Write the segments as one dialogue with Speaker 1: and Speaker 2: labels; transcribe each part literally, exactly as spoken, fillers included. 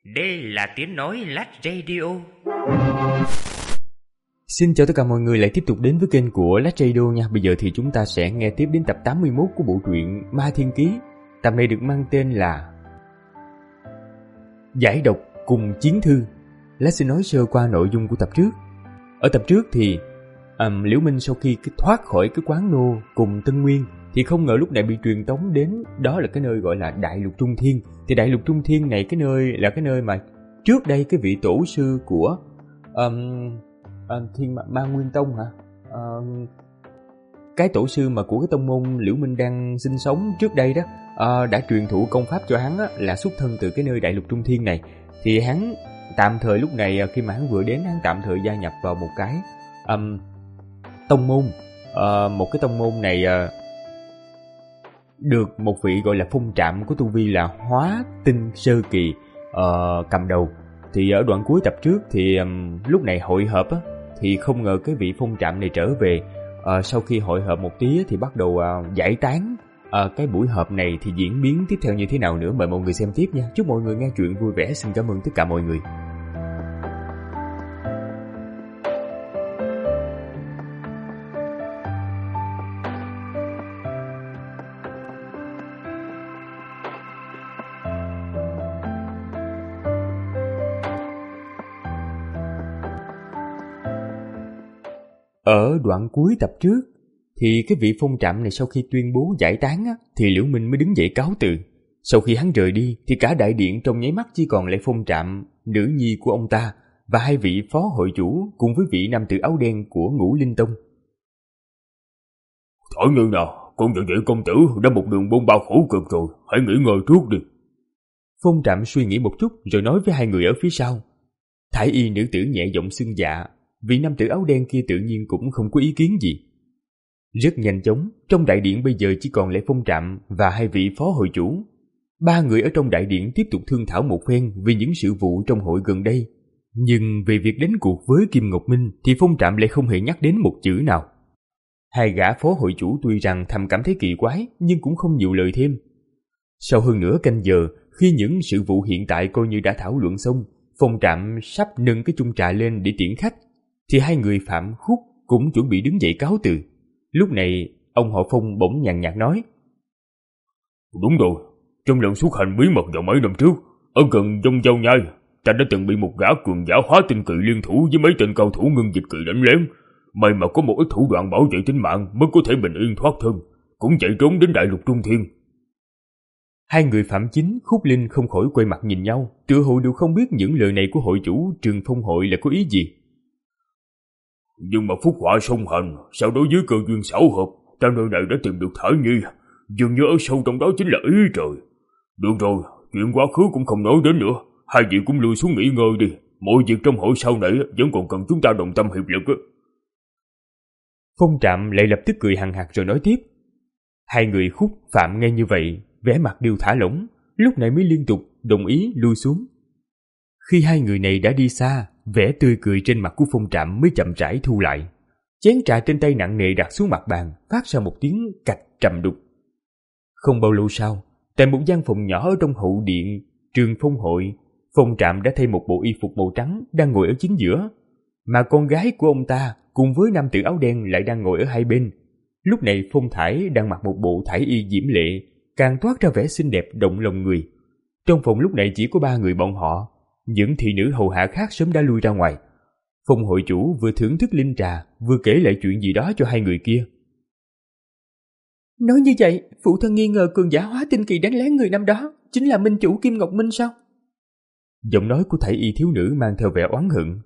Speaker 1: Đây là tiếng nói Lát Radio.
Speaker 2: Xin chào tất cả mọi người lại tiếp tục đến với kênh của Lát Radio nha. Bây giờ thì chúng ta sẽ nghe tiếp đến tập tám mươi mốt của bộ truyện Ma Thiên Ký. Tập này được mang tên là Giải độc cùng chiến thư. Lát sẽ nói sơ qua nội dung của tập trước. Ở tập trước thì um, Liễu Minh sau khi thoát khỏi cái quán nô cùng Tân Nguyên thì không ngờ lúc này bị truyền tống đến đó là cái nơi gọi là Đại Lục Trung Thiên. Thì Đại Lục Trung Thiên này cái nơi là cái nơi mà trước đây cái vị tổ sư của um, um, Thiên Ma, Ma Nguyên Tông hả? Um, cái tổ sư mà của cái tông môn Liễu Minh đang sinh sống trước đây đó uh, đã truyền thụ công pháp cho hắn á, là xuất thân từ cái nơi Đại Lục Trung Thiên này. Thì hắn tạm thời lúc này khi mà hắn vừa đến, hắn tạm thời gia nhập vào một cái um, tông môn. Uh, một cái tông môn này uh, được một vị gọi là phong trạm của tu vi là Hóa Tinh Sơ Kỳ uh, cầm đầu. Thì ở đoạn cuối tập trước thì um, lúc này hội họp á, thì không ngờ cái vị phong trạm này trở về. Uh, sau khi hội họp một tí thì bắt đầu uh, giải tán. Uh, cái buổi họp này thì diễn biến tiếp theo như thế nào nữa mời mọi người xem tiếp nha. Chúc mọi người nghe chuyện vui vẻ. Xin cảm ơn tất cả mọi người. Ở đoạn cuối tập trước thì cái vị phong trạm này sau khi tuyên bố giải tán á, thì Liễu Minh mới đứng dậy cáo từ. Sau khi hắn rời đi thì cả đại điện trong nháy mắt chỉ còn lại phong trạm, nữ nhi của ông ta và hai vị phó hội chủ cùng với vị nam tử áo đen của Ngũ Linh Tông.
Speaker 3: Thổi như nào, con nhận vậy công tử đã một đường bôn ba khổ cực rồi, hãy nghỉ ngơi trước đi.
Speaker 2: Phong trạm suy nghĩ một chút rồi nói với hai người ở phía sau. Thái y nữ tử nhẹ giọng xưng dạ. Vị nam tử áo đen kia tự nhiên cũng không có ý kiến gì. Rất nhanh chóng, trong đại điện bây giờ chỉ còn lại phong trạm và hai vị phó hội chủ. Ba người ở trong đại điện tiếp tục thương thảo một phen về những sự vụ trong hội gần đây. Nhưng về việc đánh cuộc với Kim Ngọc Minh thì phong trạm lại không hề nhắc đến một chữ nào. Hai gã phó hội chủ tuy rằng thầm cảm thấy kỳ quái nhưng cũng không nhiều lời thêm. Sau hơn nửa canh giờ, khi những sự vụ hiện tại coi như đã thảo luận xong, phong trạm sắp nâng cái chung trà lên để tiễn khách, thì hai người Phạm Khúc cũng chuẩn bị đứng dậy cáo từ. Lúc này ông họ Phong bỗng nhàn nhạt nói:
Speaker 3: Đúng rồi, trong lần xuất hành bí mật vào mấy năm trước ở gần Dông Giao Nhai, ta đã từng bị một gã cường giả Hóa Tinh Kỳ liên thủ với mấy tên cao thủ Ngân Dịch Kỳ đánh lén. May mà có một ít thủ đoạn bảo vệ tính mạng mới có thể bình yên thoát thân, cũng chạy trốn đến Đại Lục Trung Thiên.
Speaker 2: Hai người Phạm Chính, Khúc Linh không khỏi quay mặt nhìn nhau, tựa hồ đều không biết những lời này của hội chủ Trường Phong hội là có ý gì.
Speaker 3: Nhưng mà phúc họa song hành, sau đó dưới cơ duyên xảo hợp, ta nơi này đã tìm được Thải Nhi, dường như ở sâu trong đó chính là ý trời. Được rồi, chuyện quá khứ cũng không nói đến nữa, hai vị cũng lui xuống nghỉ ngơi đi, mọi việc trong hội sau này vẫn còn cần chúng ta đồng tâm hiệp lực.
Speaker 2: Phong trạm lại lập tức cười hằng hạc rồi nói tiếp. Hai người Khúc Phạm nghe như vậy, vẻ mặt đều thả lỏng, lúc này mới liên tục đồng ý lui xuống. Khi hai người này đã đi xa, vẻ tươi cười trên mặt của phong trạm mới chậm rãi thu lại. Chén trà trên tay nặng nề đặt xuống mặt bàn, phát ra một tiếng cạch trầm đục. Không bao lâu sau, tại một gian phòng nhỏ ở trong hậu điện Trường Phong hội, phong trạm đã thay một bộ y phục màu trắng đang ngồi ở chính giữa, mà con gái của ông ta cùng với nam tử áo đen lại đang ngồi ở hai bên. Lúc này Phong Thải đang mặc một bộ thải y diễm lệ, càng toát ra vẻ xinh đẹp động lòng người. Trong phòng lúc này chỉ có ba người bọn họ, những thị nữ hầu hạ khác sớm đã lui ra ngoài. Phong hội chủ vừa thưởng thức linh trà, vừa kể lại chuyện gì đó cho hai người kia.
Speaker 4: Nói như vậy, phụ thân nghi ngờ cường giả Hóa Tinh Kỳ đánh lén người năm đó chính là minh chủ Kim Ngọc Minh sao?
Speaker 2: Giọng nói của thải y thiếu nữ mang theo vẻ oán hận.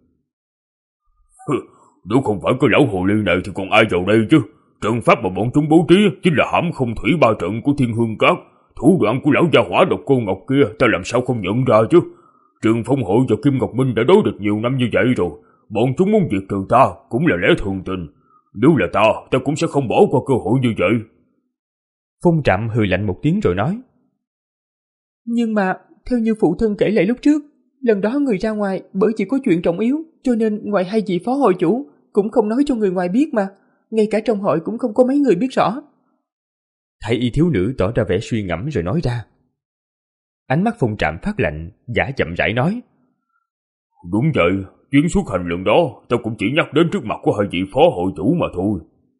Speaker 3: Nếu không phải cái lão hồ ly này thì còn ai vào đây chứ? Trận pháp mà bọn chúng bố trí chính là hãm không thủy ba trận của Thiên Hương Các. Thủ đoạn của lão gia hỏa độc cô Ngọc kia ta làm sao không nhận ra chứ? Trường Phong hội và Kim Ngọc Minh đã đối địch nhiều năm như vậy rồi, bọn chúng muốn diệt trừ ta cũng là lẽ thường tình. Nếu là ta, ta cũng sẽ không bỏ qua cơ hội như vậy.
Speaker 2: Phong trạm hừ lạnh một tiếng rồi nói.
Speaker 4: Nhưng mà, theo như phụ thân kể lại lúc trước, lần đó người ra ngoài bởi chỉ có chuyện trọng yếu, cho nên ngoài hai vị phó hội chủ cũng không nói cho người ngoài biết mà. Ngay cả trong hội cũng không có mấy người biết rõ.
Speaker 2: Thái y thiếu nữ tỏ ra vẻ suy ngẫm rồi nói ra. Ánh mắt Phong Trạm phát lạnh, gã chậm rãi nói.
Speaker 3: Đúng vậy, chuyến xuất hành lần đó tao cũng chỉ nhắc đến trước mặt của hai vị phó hội chủ mà thôi.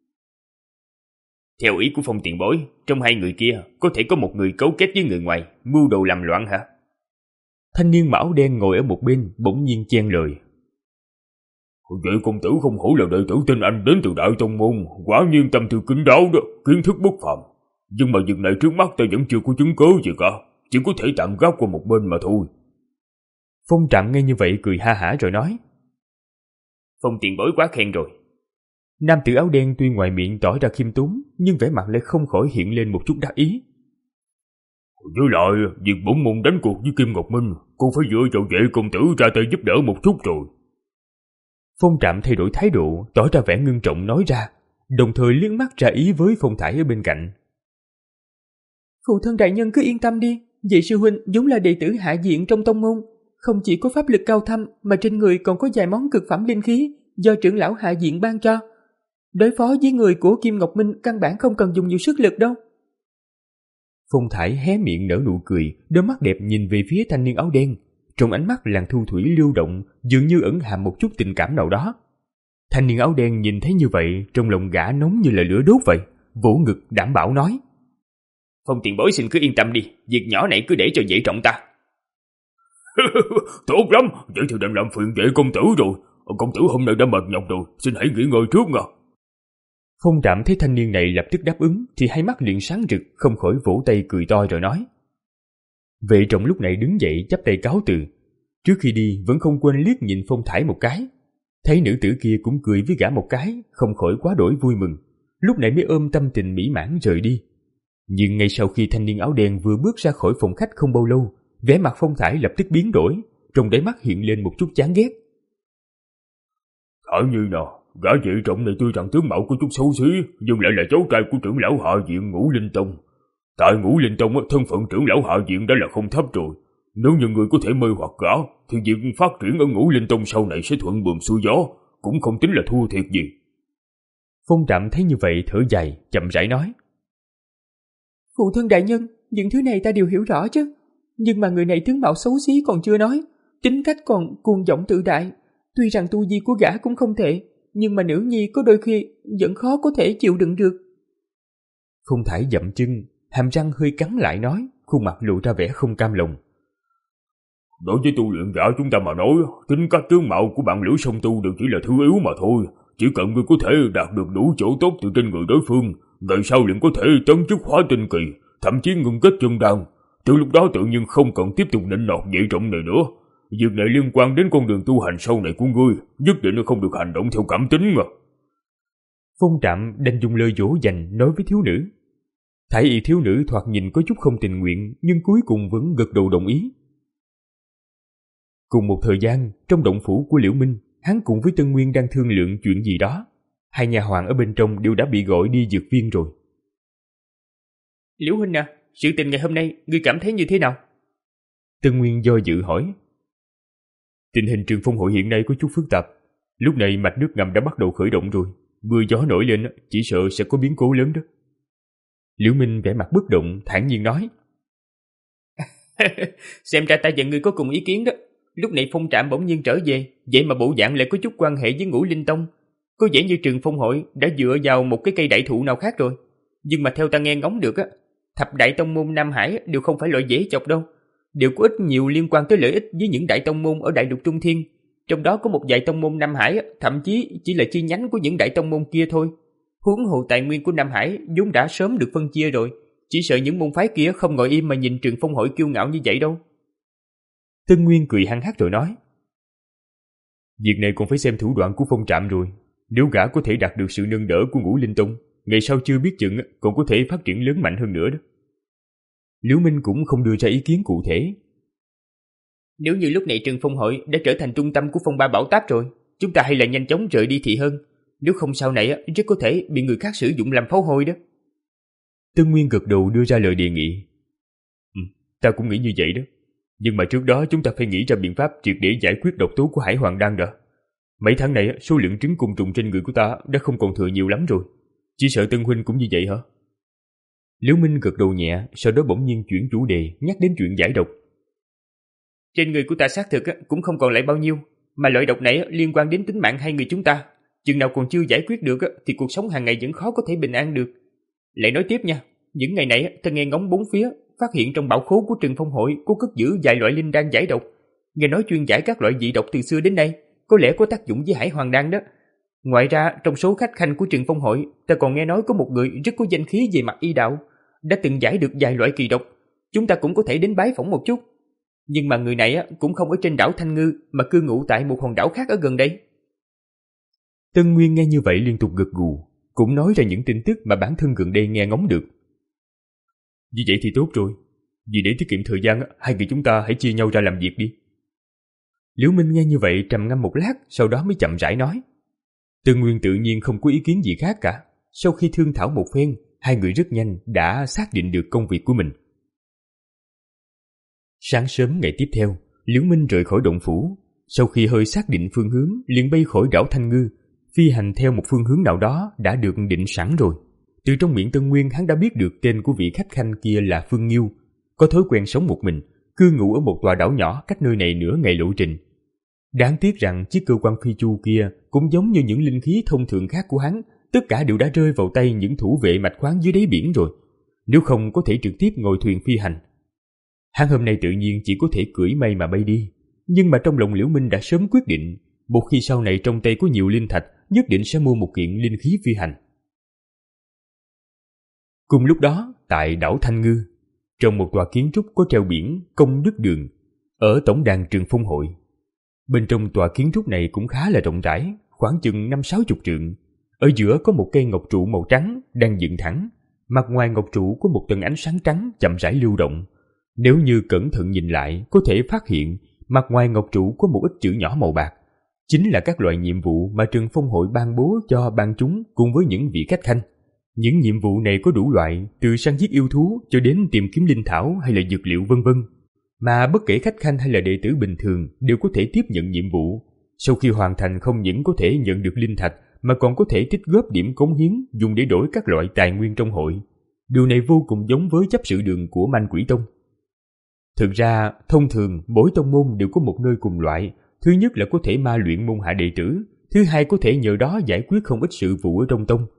Speaker 1: Theo ý của Phong tiền bối, trong hai người kia có thể có một người cấu kết với người ngoài, mưu đồ làm loạn hả?
Speaker 2: Thanh niên mão đen ngồi ở một bên bỗng nhiên chen lời.
Speaker 3: Vậy công tử không hổ là đệ tử tên anh đến từ Đại Tông Môn, quả nhiên tâm tư kín đáo đó, kiến thức bất phàm. Nhưng mà việc này trước mắt ta vẫn chưa có chứng cứ gì cả, chỉ có thể tạm gác qua một bên mà thôi.
Speaker 2: Phong Trạm nghe như vậy cười ha hả rồi nói.
Speaker 1: Phong tiền bối quá khen rồi.
Speaker 2: Nam tử áo đen tuy ngoài miệng tỏ ra khiêm tốn, nhưng vẻ mặt lại không khỏi hiện lên một chút đắc ý.
Speaker 3: Với lại, việc bổn môn đánh cuộc với Kim Ngọc Minh, cũng phải dựa vào vệ công tử ra tay giúp đỡ một chút rồi.
Speaker 2: Phong Trạm thay đổi thái độ, tỏ ra vẻ ngưng trọng nói ra, đồng thời liếc mắt ra ý với Phong Thải ở bên cạnh.
Speaker 4: Phụ thân đại nhân cứ yên tâm đi, vệ sư huynh vốn là đệ tử hạ diện trong tông môn, không chỉ có pháp lực cao thâm mà trên người còn có vài món cực phẩm linh khí do trưởng lão hạ diện ban cho. Đối phó với người của Kim Ngọc Minh căn bản không cần dùng nhiều sức lực đâu.
Speaker 2: Phong Thải hé miệng nở nụ cười, đôi mắt đẹp nhìn về phía thanh niên áo đen, trong ánh mắt làn thu thủy lưu động, dường như ẩn hàm một chút tình cảm nào đó. Thanh niên áo đen nhìn thấy như vậy, trong lòng gã nóng như là lửa đốt vậy, vỗ ngực đảm bảo nói.
Speaker 1: Phong tiền bối xin cứ yên tâm đi, việc nhỏ này cứ để cho dễ trọng ta.
Speaker 3: Tốt lắm, vậy thì đừng làm phiền vệ công tử rồi. Công tử hôm nay đã mệt nhọc rồi, xin hãy nghỉ ngơi trước nha.
Speaker 2: Phong Trạm thấy thanh niên này lập tức đáp ứng thì hai mắt liền sáng rực, không khỏi vỗ tay cười to rồi nói. Vệ trọng lúc này đứng dậy chắp tay cáo từ. Trước khi đi vẫn không quên liếc nhìn Phong Thải một cái. Thấy nữ tử kia cũng cười với gã một cái, không khỏi quá đổi vui mừng. Lúc này mới ôm tâm tình mỹ mãn rời đi. Nhưng ngay sau khi thanh niên áo đen vừa bước ra khỏi phòng khách không bao lâu, vẻ mặt Phong Thải lập tức biến đổi, trong đáy mắt hiện lên một chút chán ghét.
Speaker 3: Thả Nhi nào, gã vệ trọng này tuy rằng tướng mạo có chút xấu xí, nhưng lại là cháu trai của trưởng lão hạ viện Ngũ Linh Tông. Tại Ngũ Linh Tông, thân phận trưởng lão hạ viện đã là không thấp rồi. Nếu như người có thể mê hoặc gã, thì việc phát triển ở Ngũ Linh Tông sau này sẽ thuận buồm xuôi gió, cũng không tính là thua thiệt gì.
Speaker 2: Phong Trạm thấy như vậy thở dài, chậm rãi nói.
Speaker 4: Phụ thân đại nhân, những thứ này ta đều hiểu rõ chứ. Nhưng mà người này tướng mạo xấu xí còn chưa nói, tính cách còn cuồng vọng tự đại. Tuy rằng tu vi của gã cũng không tệ, nhưng mà nữ nhi có đôi khi vẫn khó có thể chịu đựng được.
Speaker 2: Phong Thải dậm chân, hàm răng hơi cắn lại nói, khuôn mặt lộ ra vẻ không cam lòng.
Speaker 3: Đối với tu luyện giả chúng ta mà nói, tính cách tướng mạo của bạn lữ song tu đều chỉ là thứ yếu mà thôi. Chỉ cần người có thể đạt được đủ chỗ tốt từ trên người đối phương, ngày sau liền có thể tấn chức hóa tinh kỳ, thậm chí ngưng kết chân đan. Từ lúc đó tự nhiên không cần tiếp tục nịnh nọt vệ trọng này nữa. Việc này liên quan đến con đường tu hành sau này của ngươi, nhất định không được hành động theo cảm tính mà.
Speaker 2: Phong Trạm đành dùng lời dỗ dành nói với thiếu nữ. Thái y thiếu nữ thoạt nhìn có chút không tình nguyện, nhưng cuối cùng vẫn gật đầu đồng ý. Cùng một thời gian, trong động phủ của Liễu Minh, hắn cùng với Tân Nguyên đang thương lượng chuyện gì đó. Hai nhà hoàng ở bên trong đều đã bị gọi đi dược viên rồi.
Speaker 1: Liễu huynh à, sự tình ngày hôm nay, ngươi cảm thấy như thế nào?
Speaker 2: Tân Nguyên do dự hỏi. Tình hình Trường Phong hội hiện nay có chút phức tạp. Lúc này mạch nước ngầm đã bắt đầu khởi động rồi. Mưa gió nổi lên, chỉ sợ sẽ có biến cố lớn đó. Liễu Minh vẻ mặt bất động, thản nhiên nói.
Speaker 1: Xem ra ta và ngươi có cùng ý kiến đó. Lúc này Phong Trạm bỗng nhiên trở về, vậy mà bộ dạng lại có chút quan hệ với Ngũ Linh Tông. Có vẻ như Trường Phong hội đã dựa vào một cái cây đại thụ nào khác rồi. Nhưng mà theo ta nghe ngóng được á, thập đại tông môn Nam Hải đều không phải loại dễ chọc đâu. Đều có ít nhiều liên quan tới lợi ích với những đại tông môn ở Đại Lục Trung Thiên. Trong đó có một vài tông môn Nam Hải thậm chí chỉ là chi nhánh của những đại tông môn kia thôi. Huống hồ tài nguyên của Nam Hải vốn đã sớm được phân chia rồi. Chỉ sợ những môn phái kia không ngồi im mà nhìn Trường Phong hội kiêu ngạo như vậy đâu.
Speaker 2: Tân Nguyên cười hăng hắc rồi nói. Việc này còn phải xem thủ đoạn của Phong Trạm rồi. Nếu gã có thể đạt được sự nâng đỡ của Ngũ Linh Tông, ngày sau chưa biết chừng còn có thể phát triển lớn mạnh hơn nữa đó. Liễu Minh cũng không đưa ra ý kiến cụ thể.
Speaker 1: Nếu như lúc này Trường Phong hội đã trở thành trung tâm của phong ba bảo táp rồi, chúng ta hay là nhanh chóng rời đi thì hơn. Nếu không sau này rất có thể bị người khác sử dụng làm pháo hôi đó.
Speaker 2: Tân Nguyên gật đầu đưa ra lời đề nghị. Ừ, ta cũng nghĩ như vậy đó. Nhưng mà trước đó chúng ta phải nghĩ ra biện pháp triệt để giải quyết độc tố của Hải Hoàng Đan đã. Mấy tháng này số lượng trứng côn trùng trên người của ta đã không còn thừa nhiều lắm rồi. Chỉ sợ Tân huynh cũng như vậy hả? Liễu Minh gật đầu nhẹ, sau đó bỗng nhiên chuyển chủ đề, nhắc đến chuyện giải độc,
Speaker 1: Trên người của ta xác thực cũng không còn lại bao nhiêu, mà loại độc này liên quan đến tính mạng hai người chúng ta. Chừng nào còn chưa giải quyết được thì cuộc sống hàng ngày vẫn khó có thể bình an được. Lại nói tiếp nha, những ngày này ta nghe ngóng bốn phía, phát hiện trong bảo khố của Trừng Phong Hội có cất giữ vài loại linh đan giải độc. Nghe nói chuyên giải các loại dị độc từ xưa đến nay, có lẽ có tác dụng với Hải Hoàng đan đó. Ngoài ra, trong số khách khanh của Trừng Phong Hội, ta còn nghe nói có một người rất có danh khí về mặt y đạo, đã từng giải được vài loại kỳ độc. Chúng ta cũng có thể đến bái phỏng một chút. Nhưng mà người này cũng không ở trên đảo Thanh Ngư, mà cư ngụ tại một hòn đảo khác ở gần đây.
Speaker 2: Tân Nguyên nghe như vậy liên tục gật gù, cũng nói ra những tin tức mà bản thân gần đây nghe ngóng được. Như vậy thì tốt rồi, vì để tiết kiệm thời gian, hai người chúng ta hãy chia nhau ra làm việc đi. Liễu Minh nghe như vậy trầm ngâm một lát, sau đó mới chậm rãi nói. Tân Nguyên tự nhiên không có ý kiến gì khác cả. Sau khi thương thảo một phen, hai người rất nhanh đã xác định được công việc của mình. Sáng sớm ngày tiếp theo, Liễu Minh rời khỏi động phủ. Sau khi hơi xác định phương hướng, liền bay khỏi đảo Thanh Ngư, phi hành theo một phương hướng nào đó đã được định sẵn rồi. Từ trong miệng Tân Nguyên, hắn đã biết được tên của vị khách khanh kia là Phương Nghiêu, có thói quen sống một mình, cư ngụ ở một tòa đảo nhỏ cách nơi này nửa ngày lộ trình. Đáng tiếc rằng chiếc cơ quan phi chu kia cũng giống như những linh khí thông thường khác của hắn, tất cả đều đã rơi vào tay những thủ vệ mạch khoáng dưới đáy biển rồi, nếu không có thể trực tiếp ngồi thuyền phi hành. Hắn hôm nay tự nhiên chỉ có thể cưỡi mây mà bay đi, nhưng mà trong lòng Liễu Minh đã sớm quyết định, một khi sau này trong tay có nhiều linh thạch, nhất định sẽ mua một kiện linh khí phi hành. Cùng lúc đó, tại đảo Thanh Ngư, trong một tòa kiến trúc có treo biển Công Đức Đường, ở tổng đàn Trừng Phong Hội. Bên trong tòa kiến trúc này cũng khá là rộng rãi, khoảng chừng năm sáu chục trượng. Ở giữa có một cây ngọc trụ màu trắng đang dựng thẳng, mặt ngoài ngọc trụ có một tầng ánh sáng trắng chậm rãi lưu động. Nếu như cẩn thận nhìn lại, có thể phát hiện mặt ngoài ngọc trụ có một ít chữ nhỏ màu bạc, chính là các loại nhiệm vụ mà Trừng Phong Hội ban bố cho ban chúng cùng với những vị khách khanh. Những nhiệm vụ này có đủ loại, từ săn giết yêu thú cho đến tìm kiếm linh thảo hay là dược liệu vân vân. Mà bất kể khách khanh hay là đệ tử bình thường đều có thể tiếp nhận nhiệm vụ. Sau khi hoàn thành không những có thể nhận được linh thạch mà còn có thể tích góp điểm cống hiến dùng để đổi các loại tài nguyên trong hội. Điều này vô cùng giống với chấp sự đường của Man Quỷ Tông. Thực ra, thông thường mỗi tông môn đều có một nơi cùng loại. Thứ nhất là có thể ma luyện môn hạ đệ tử, thứ hai có thể nhờ đó giải quyết không ít sự vụ ở trong tông.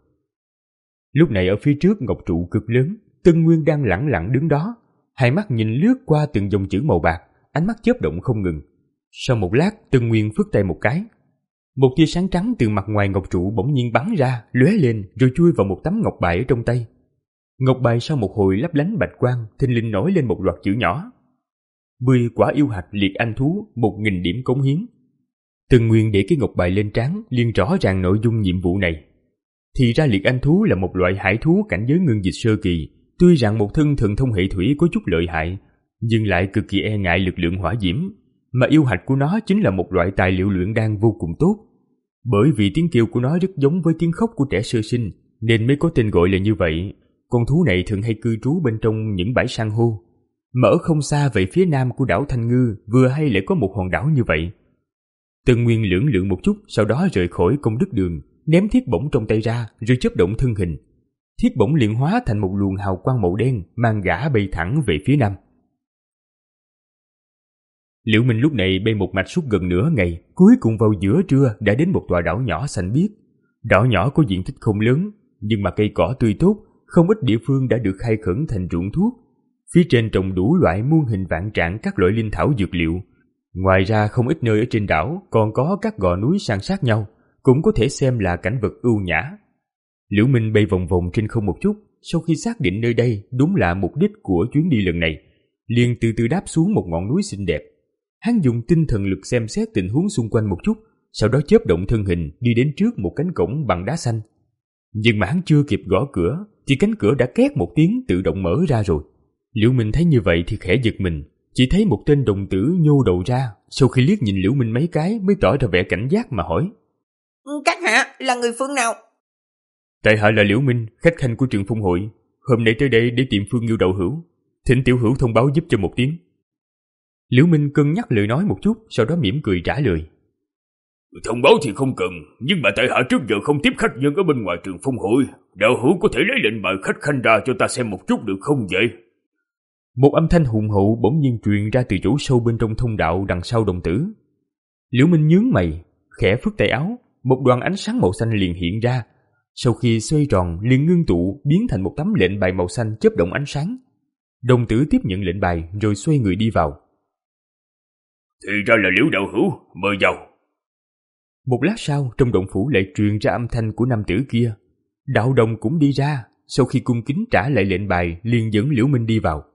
Speaker 2: Lúc này ở phía trước ngọc trụ cực lớn, Tân Nguyên đang lẳng lặng đứng đó, hai mắt nhìn lướt qua từng dòng chữ màu bạc, ánh mắt chớp động không ngừng. Sau một lát, Tân Nguyên phất tay một cái, một tia sáng trắng từ mặt ngoài ngọc trụ bỗng nhiên bắn ra, lóe lên rồi chui vào một tấm ngọc bài ở trong tay. Ngọc bài sau một hồi lấp lánh bạch quang, thình lình nổi lên một loạt chữ nhỏ: mười quả yêu hạch liệt anh thú, một nghìn điểm cống hiến. Tân Nguyên để cái ngọc bài lên trán, liền rõ ràng nội dung nhiệm vụ này. Thì ra liệt anh thú là một loại hải thú cảnh giới ngưng dịch sơ kỳ, tuy rằng một thân thần thông hệ thủy có chút lợi hại, nhưng lại cực kỳ e ngại lực lượng hỏa diễm, mà yêu hạch của nó chính là một loại tài liệu luyện đan vô cùng tốt. Bởi vì tiếng kêu của nó rất giống với tiếng khóc của trẻ sơ sinh, nên mới có tên gọi là như vậy. Con thú này thường hay cư trú bên trong những bãi san hô. Mà ở không xa về phía nam của đảo Thanh Ngư, vừa hay lại có một hòn đảo như vậy. Tân Nguyên lưỡng lự một chút, sau đó rời khỏi Công Đức Đường, ném thiết bổng trong tay ra, rồi chớp động thân hình. Thiết bổng liền hóa thành một luồng hào quang màu đen, mang gã bay thẳng về phía nam. Liễu Minh lúc này bay một mạch suốt gần nửa ngày, cuối cùng vào giữa trưa đã đến một tòa đảo nhỏ xanh biếc. Đảo nhỏ có diện tích không lớn, nhưng mà cây cỏ tươi tốt, không ít địa phương đã được khai khẩn thành ruộng thuốc. Phía trên trồng đủ loại muôn hình vạn trạng các loại linh thảo dược liệu. Ngoài ra không ít nơi ở trên đảo còn có các gò núi san sát nhau, cũng có thể xem là cảnh vật ưu nhã. Liễu Minh bay vòng vòng trên không một chút, sau khi xác định nơi đây đúng là mục đích của chuyến đi lần này, liền từ từ đáp xuống một ngọn núi xinh đẹp. Hắn dùng tinh thần lực xem xét tình huống xung quanh một chút, sau đó chớp động thân hình đi đến trước một cánh cổng bằng đá xanh. Nhưng mà hắn chưa kịp gõ cửa thì cánh cửa đã két một tiếng tự động mở ra rồi. Liễu Minh thấy như vậy thì khẽ giật mình, chỉ thấy một tên đồng tử nhô đầu ra, sau khi liếc nhìn Liễu Minh mấy cái mới tỏ ra vẻ cảnh giác mà hỏi:
Speaker 5: các hạ là người phương nào?
Speaker 2: Tại hạ là Liễu Minh, khách khanh của Trừng Phong Hội, hôm nay tới đây để tìm Phương Nghiêu đạo hữu, thỉnh tiểu hữu thông báo giúp cho một tiếng. Liễu Minh cân nhắc lời nói một chút, sau đó mỉm cười trả lời:
Speaker 3: Thông báo thì không cần, nhưng mà tại hạ trước giờ không tiếp khách nhân ở bên ngoài Trừng Phong Hội, đạo hữu có thể lấy lệnh mời khách khanh ra cho ta xem một chút được không vậy?
Speaker 2: Một âm thanh hùng hậu bỗng nhiên truyền ra từ chỗ sâu bên trong thông đạo đằng sau đồng tử. Liễu Minh nhướng mày, khẽ phất tay áo, một đoàn ánh sáng màu xanh liền hiện ra. Sau khi xoay tròn liền ngưng tụ biến thành một tấm lệnh bài màu xanh chớp động ánh sáng. Đồng tử tiếp nhận lệnh bài rồi xoay người đi vào.
Speaker 3: Thì ra là Liễu đạo hữu, mời vào.
Speaker 2: Một lát sau, trong động phủ lại truyền ra âm thanh của nam tử kia. Đạo đồng cũng đi ra, sau khi cung kính trả lại lệnh bài liền dẫn Liễu Minh đi vào.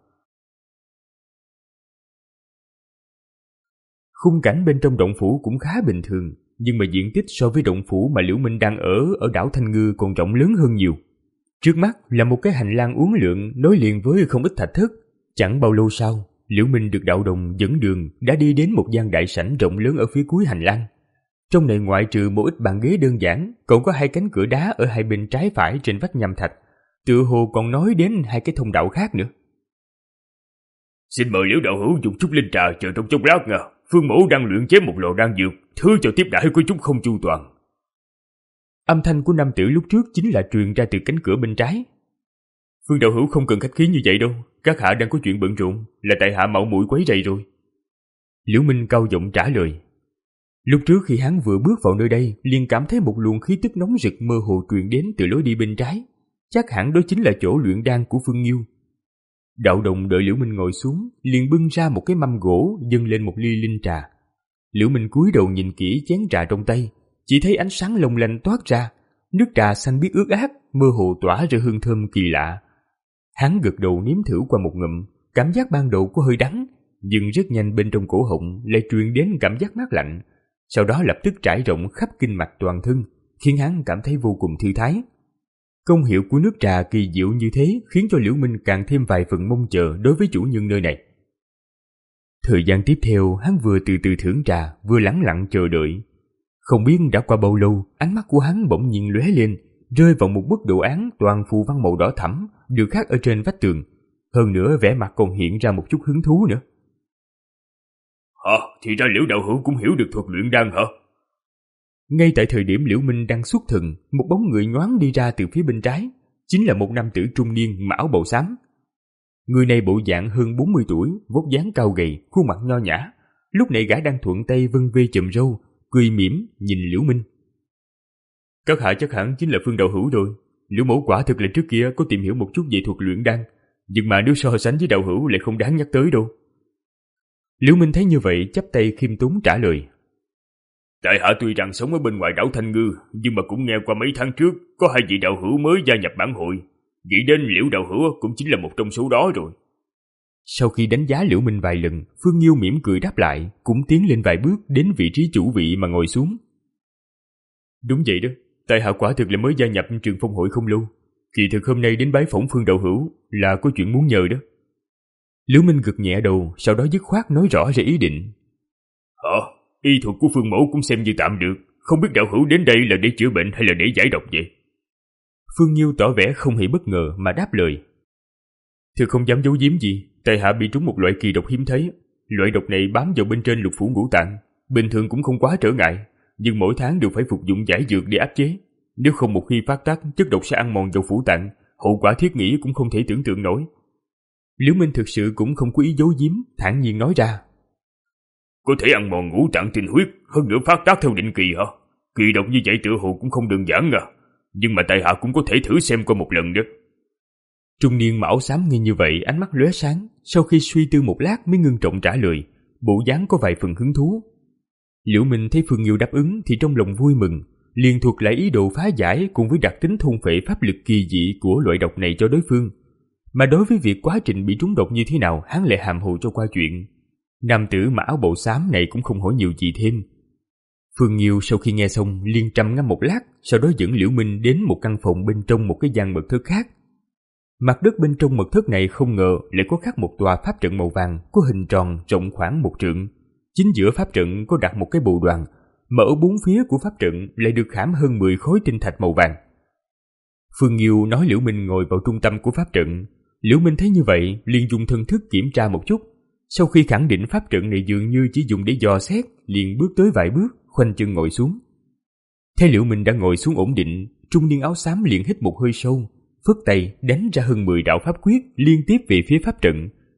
Speaker 2: Khung cảnh bên trong động phủ cũng khá bình thường, nhưng mà diện tích so với động phủ mà Liễu Minh đang ở ở đảo Thanh Ngư còn rộng lớn hơn nhiều. Trước mắt là một cái hành lang uốn lượn nối liền với không ít thạch thất. Chẳng bao lâu sau, Liễu Minh được đạo đồng dẫn đường đã đi đến một gian đại sảnh rộng lớn ở phía cuối hành lang. Trong này ngoại trừ một ít bàn ghế đơn giản, còn có hai cánh cửa đá ở hai bên trái phải trên vách nham thạch, tựa hồ còn nói đến hai cái thông đạo khác nữa.
Speaker 3: Xin mời Liễu đạo hữu dùng chút linh trà chờ trong chốc lát nha. Phương mẫu đang luyện chế một lò đan dược, thứ cho tiếp đãi của chúng không chu toàn.
Speaker 2: Âm thanh của nam tử lúc trước chính là truyền ra từ cánh cửa bên trái.
Speaker 1: Phương đạo hữu không cần khách khí như vậy đâu, các hạ đang có chuyện bận rộn, là tại hạ mạo muội quấy rầy rồi.
Speaker 2: Liễu Minh cao giọng trả lời. Lúc trước khi hắn vừa bước vào nơi đây, liền cảm thấy một luồng khí tức nóng rực mơ hồ truyền đến từ lối đi bên trái. Chắc hẳn đó chính là chỗ luyện đan của Phương Nghiêu. Đạo đồng đợi Liễu Minh ngồi xuống, liền bưng ra một cái mâm gỗ dâng lên một ly linh trà. Liễu Minh cúi đầu nhìn kỹ chén trà trong tay, chỉ thấy ánh sáng long lanh toát ra, nước trà xanh biếc ướt át, mơ hồ tỏa ra hương thơm kỳ lạ. Hắn gật đầu nếm thử qua một ngụm, cảm giác ban đầu có hơi đắng, nhưng rất nhanh bên trong cổ họng lại truyền đến cảm giác mát lạnh, sau đó lập tức trải rộng khắp kinh mạch toàn thân, khiến hắn cảm thấy vô cùng thư thái. Công hiệu của nước trà kỳ diệu như thế khiến cho Liễu Minh càng thêm vài phần mong chờ đối với chủ nhân nơi này. Thời gian tiếp theo, hắn vừa từ từ thưởng trà, vừa lẳng lặng chờ đợi. Không biết đã qua bao lâu, ánh mắt của hắn bỗng nhiên lóe lên, rơi vào một bức đồ án toàn phù văn màu đỏ thẫm được khắc ở trên vách tường. Hơn nữa vẻ mặt còn hiện ra một chút hứng thú nữa.
Speaker 3: Hả? Thì ra Liễu đạo hữu cũng hiểu được thuật luyện đan hả?
Speaker 2: Ngay tại thời điểm Liễu Minh đang xuất thần, một bóng người nhoáng đi ra từ phía bên trái, chính là một nam tử trung niên mặc áo bào xám. Người này bộ dạng hơn bốn mươi tuổi, vóc dáng cao gầy, khuôn mặt nho nhã. Lúc này gã đang thuận tay vân vê chùm râu, cười mỉm nhìn Liễu Minh.
Speaker 1: Các hạ chắc hẳn chính là Phương đạo hữu rồi. Liễu mẫu quả thực là trước kia có tìm hiểu một chút về thuật luyện đan, nhưng mà nếu so sánh với đạo hữu lại không đáng nhắc tới đâu.
Speaker 2: Liễu Minh thấy như vậy chắp tay khiêm tốn trả lời.
Speaker 3: Tại hạ tuy rằng sống ở bên ngoài đảo Thanh Ngư, nhưng mà cũng nghe qua mấy tháng trước có hai vị đạo hữu mới gia nhập bản hội. Nghĩ đến Liễu đạo hữu cũng chính là một trong số đó rồi.
Speaker 2: Sau khi đánh giá Liễu Minh vài lần, Phương Nghiêu mỉm cười đáp lại, cũng tiến lên vài bước đến vị trí chủ vị mà ngồi xuống.
Speaker 1: Đúng vậy đó, tại hạ quả thực là mới gia nhập trường phong hội không lâu. Kỳ thực hôm nay đến bái phỏng Phương đạo hữu là có chuyện muốn nhờ đó.
Speaker 2: Liễu Minh gật nhẹ đầu, sau đó dứt khoát nói rõ ra ý định.
Speaker 3: Hả? Y thuật của Phương mẫu cũng xem như tạm được, không biết đạo hữu đến đây là để chữa bệnh hay là để giải độc vậy?
Speaker 2: Phương Nghiêu tỏ vẻ không hề bất ngờ mà đáp lời.
Speaker 1: Thực không dám giấu giếm gì, tại hạ bị trúng một loại kỳ độc hiếm thấy. Loại độc này bám vào bên trên lục phủ ngũ tạng, bình thường cũng không quá trở ngại, nhưng mỗi tháng đều phải phục dụng giải dược để áp chế. Nếu không một khi phát tác, chất độc sẽ ăn mòn vào phủ tạng, hậu quả thiết nghĩ cũng không thể tưởng tượng nổi.
Speaker 2: Liễu Minh thực sự cũng không có ý giấu giếm, thản nhiên nói ra.
Speaker 3: Có thể ăn mòn ngũ tạng tinh huyết, hơn nữa phát tác theo định kỳ hả? Kỳ độc như vậy tựa hồ cũng không đơn giản à. Nhưng mà tại hạ cũng có thể thử xem qua một lần đó.
Speaker 2: Trung niên mão xám nghe như vậy, ánh mắt lóe sáng, sau khi suy tư một lát mới ngưng trọng trả lời, bộ dáng có vài phần hứng thú. Liễu Minh thấy Phương Nghiêu đáp ứng thì trong lòng vui mừng, liền thuật lại ý đồ phá giải cùng với đặc tính thôn phệ pháp lực kỳ dị của loại độc này cho đối phương. Mà đối với việc quá trình bị trúng độc như thế nào, hắn lại hàm hồ cho qua chuyện. Nam tử mặc áo bộ xám này cũng không hỏi nhiều gì thêm. Phương Nghiêu sau khi nghe xong liền trầm ngâm một lát, sau đó dẫn Liễu Minh đến một căn phòng bên trong một cái gian mật thất khác. Mặt đất bên trong mật thất này không ngờ lại có khắc một tòa pháp trận màu vàng có hình tròn rộng khoảng một trượng. Chính giữa pháp trận có đặt một cái bồ đoàn, mà ở bốn phía của pháp trận lại được khảm hơn mười khối tinh thạch màu vàng. Phương Nghiêu nói Liễu Minh ngồi vào trung tâm của pháp trận. Liễu Minh thấy như vậy liền dùng thần thức kiểm tra một chút. Sau khi khẳng định pháp trận này dường như chỉ dùng để dò xét, liền bước tới vài bước, khoanh chân ngồi xuống. Thấy Liễu Minh đã ngồi xuống ổn định, trung niên áo xám liền hít một hơi sâu, phất tay đánh ra hơn mười đạo pháp quyết liên tiếp về phía pháp trận.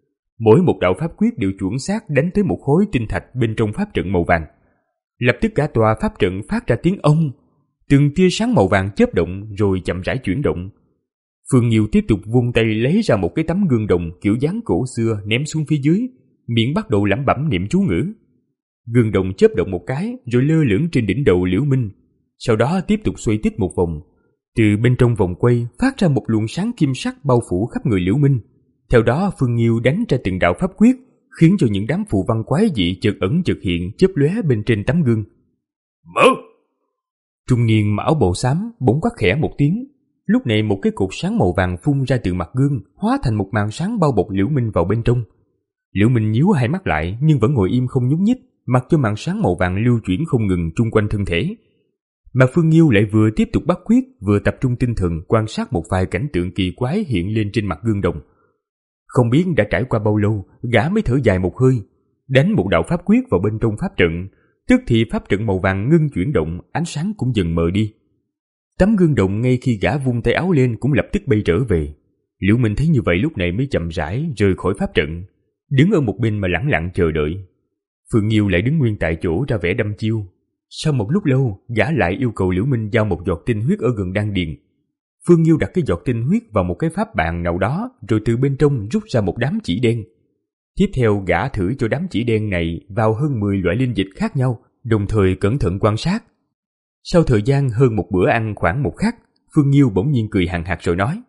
Speaker 2: Mỗi một đạo pháp quyết đều chuẩn xác đánh tới một khối tinh thạch bên trong pháp trận màu vàng. Lập tức cả tòa pháp trận phát ra tiếng ông, từng tia sáng màu vàng chớp động rồi chậm rãi chuyển động. Phương Nghiêu tiếp tục vung tay lấy ra một cái tấm gương đồng kiểu dáng cổ xưa ném xuống phía dưới, miệng bắt đầu lẩm bẩm niệm chú ngữ. Gương đồng chớp động một cái rồi lơ lửng trên đỉnh đầu Liễu Minh, sau đó tiếp tục xoay tít một vòng. Từ bên trong vòng quay phát ra một luồng sáng kim sắc bao phủ khắp người Liễu Minh. Theo đó Phương Nghiêu đánh ra từng đạo pháp quyết, khiến cho những đám phù văn quái dị chợt ẩn chợt hiện chớp lóe bên trên tấm gương.
Speaker 3: Mở!
Speaker 2: Trung niên mặc áo bào xám bỗng quát khẽ một tiếng. Lúc này một cái cột sáng màu vàng phun ra từ mặt gương, hóa thành một màn sáng bao bọc Liễu Minh vào bên trong. Liễu Minh nhíu hai mắt lại nhưng vẫn ngồi im không nhúc nhích, mặc cho màn sáng màu vàng lưu chuyển không ngừng chung quanh thân thể. Mà Phương Nghiêu lại vừa tiếp tục bắt quyết, vừa tập trung tinh thần quan sát một vài cảnh tượng kỳ quái hiện lên trên mặt gương đồng. Không biết đã trải qua bao lâu, gã mới thở dài một hơi, đánh một đạo pháp quyết vào bên trong pháp trận, tức thì pháp trận màu vàng ngưng chuyển động, ánh sáng cũng dần mờ đi. Tấm gương đồng ngay khi gã vung tay áo lên cũng lập tức bay trở về. Liễu Minh thấy như vậy lúc này mới chậm rãi rời khỏi pháp trận, đứng ở một bên mà lẳng lặng chờ đợi. Phương Nghiêu lại đứng nguyên tại chỗ ra vẻ đăm chiêu. Sau một lúc lâu, gã lại yêu cầu Liễu Minh giao một giọt tinh huyết ở gần đan điền. Phương Nghiêu đặt cái giọt tinh huyết vào một cái pháp bàn nào đó, rồi từ bên trong rút ra một đám chỉ đen. Tiếp theo gã thử cho đám chỉ đen này vào hơn mười loại linh dịch khác nhau, đồng thời cẩn thận quan sát. Sau thời gian hơn một bữa ăn khoảng một khắc, Phương Nghiêu bỗng nhiên cười hằng hạc rồi nói: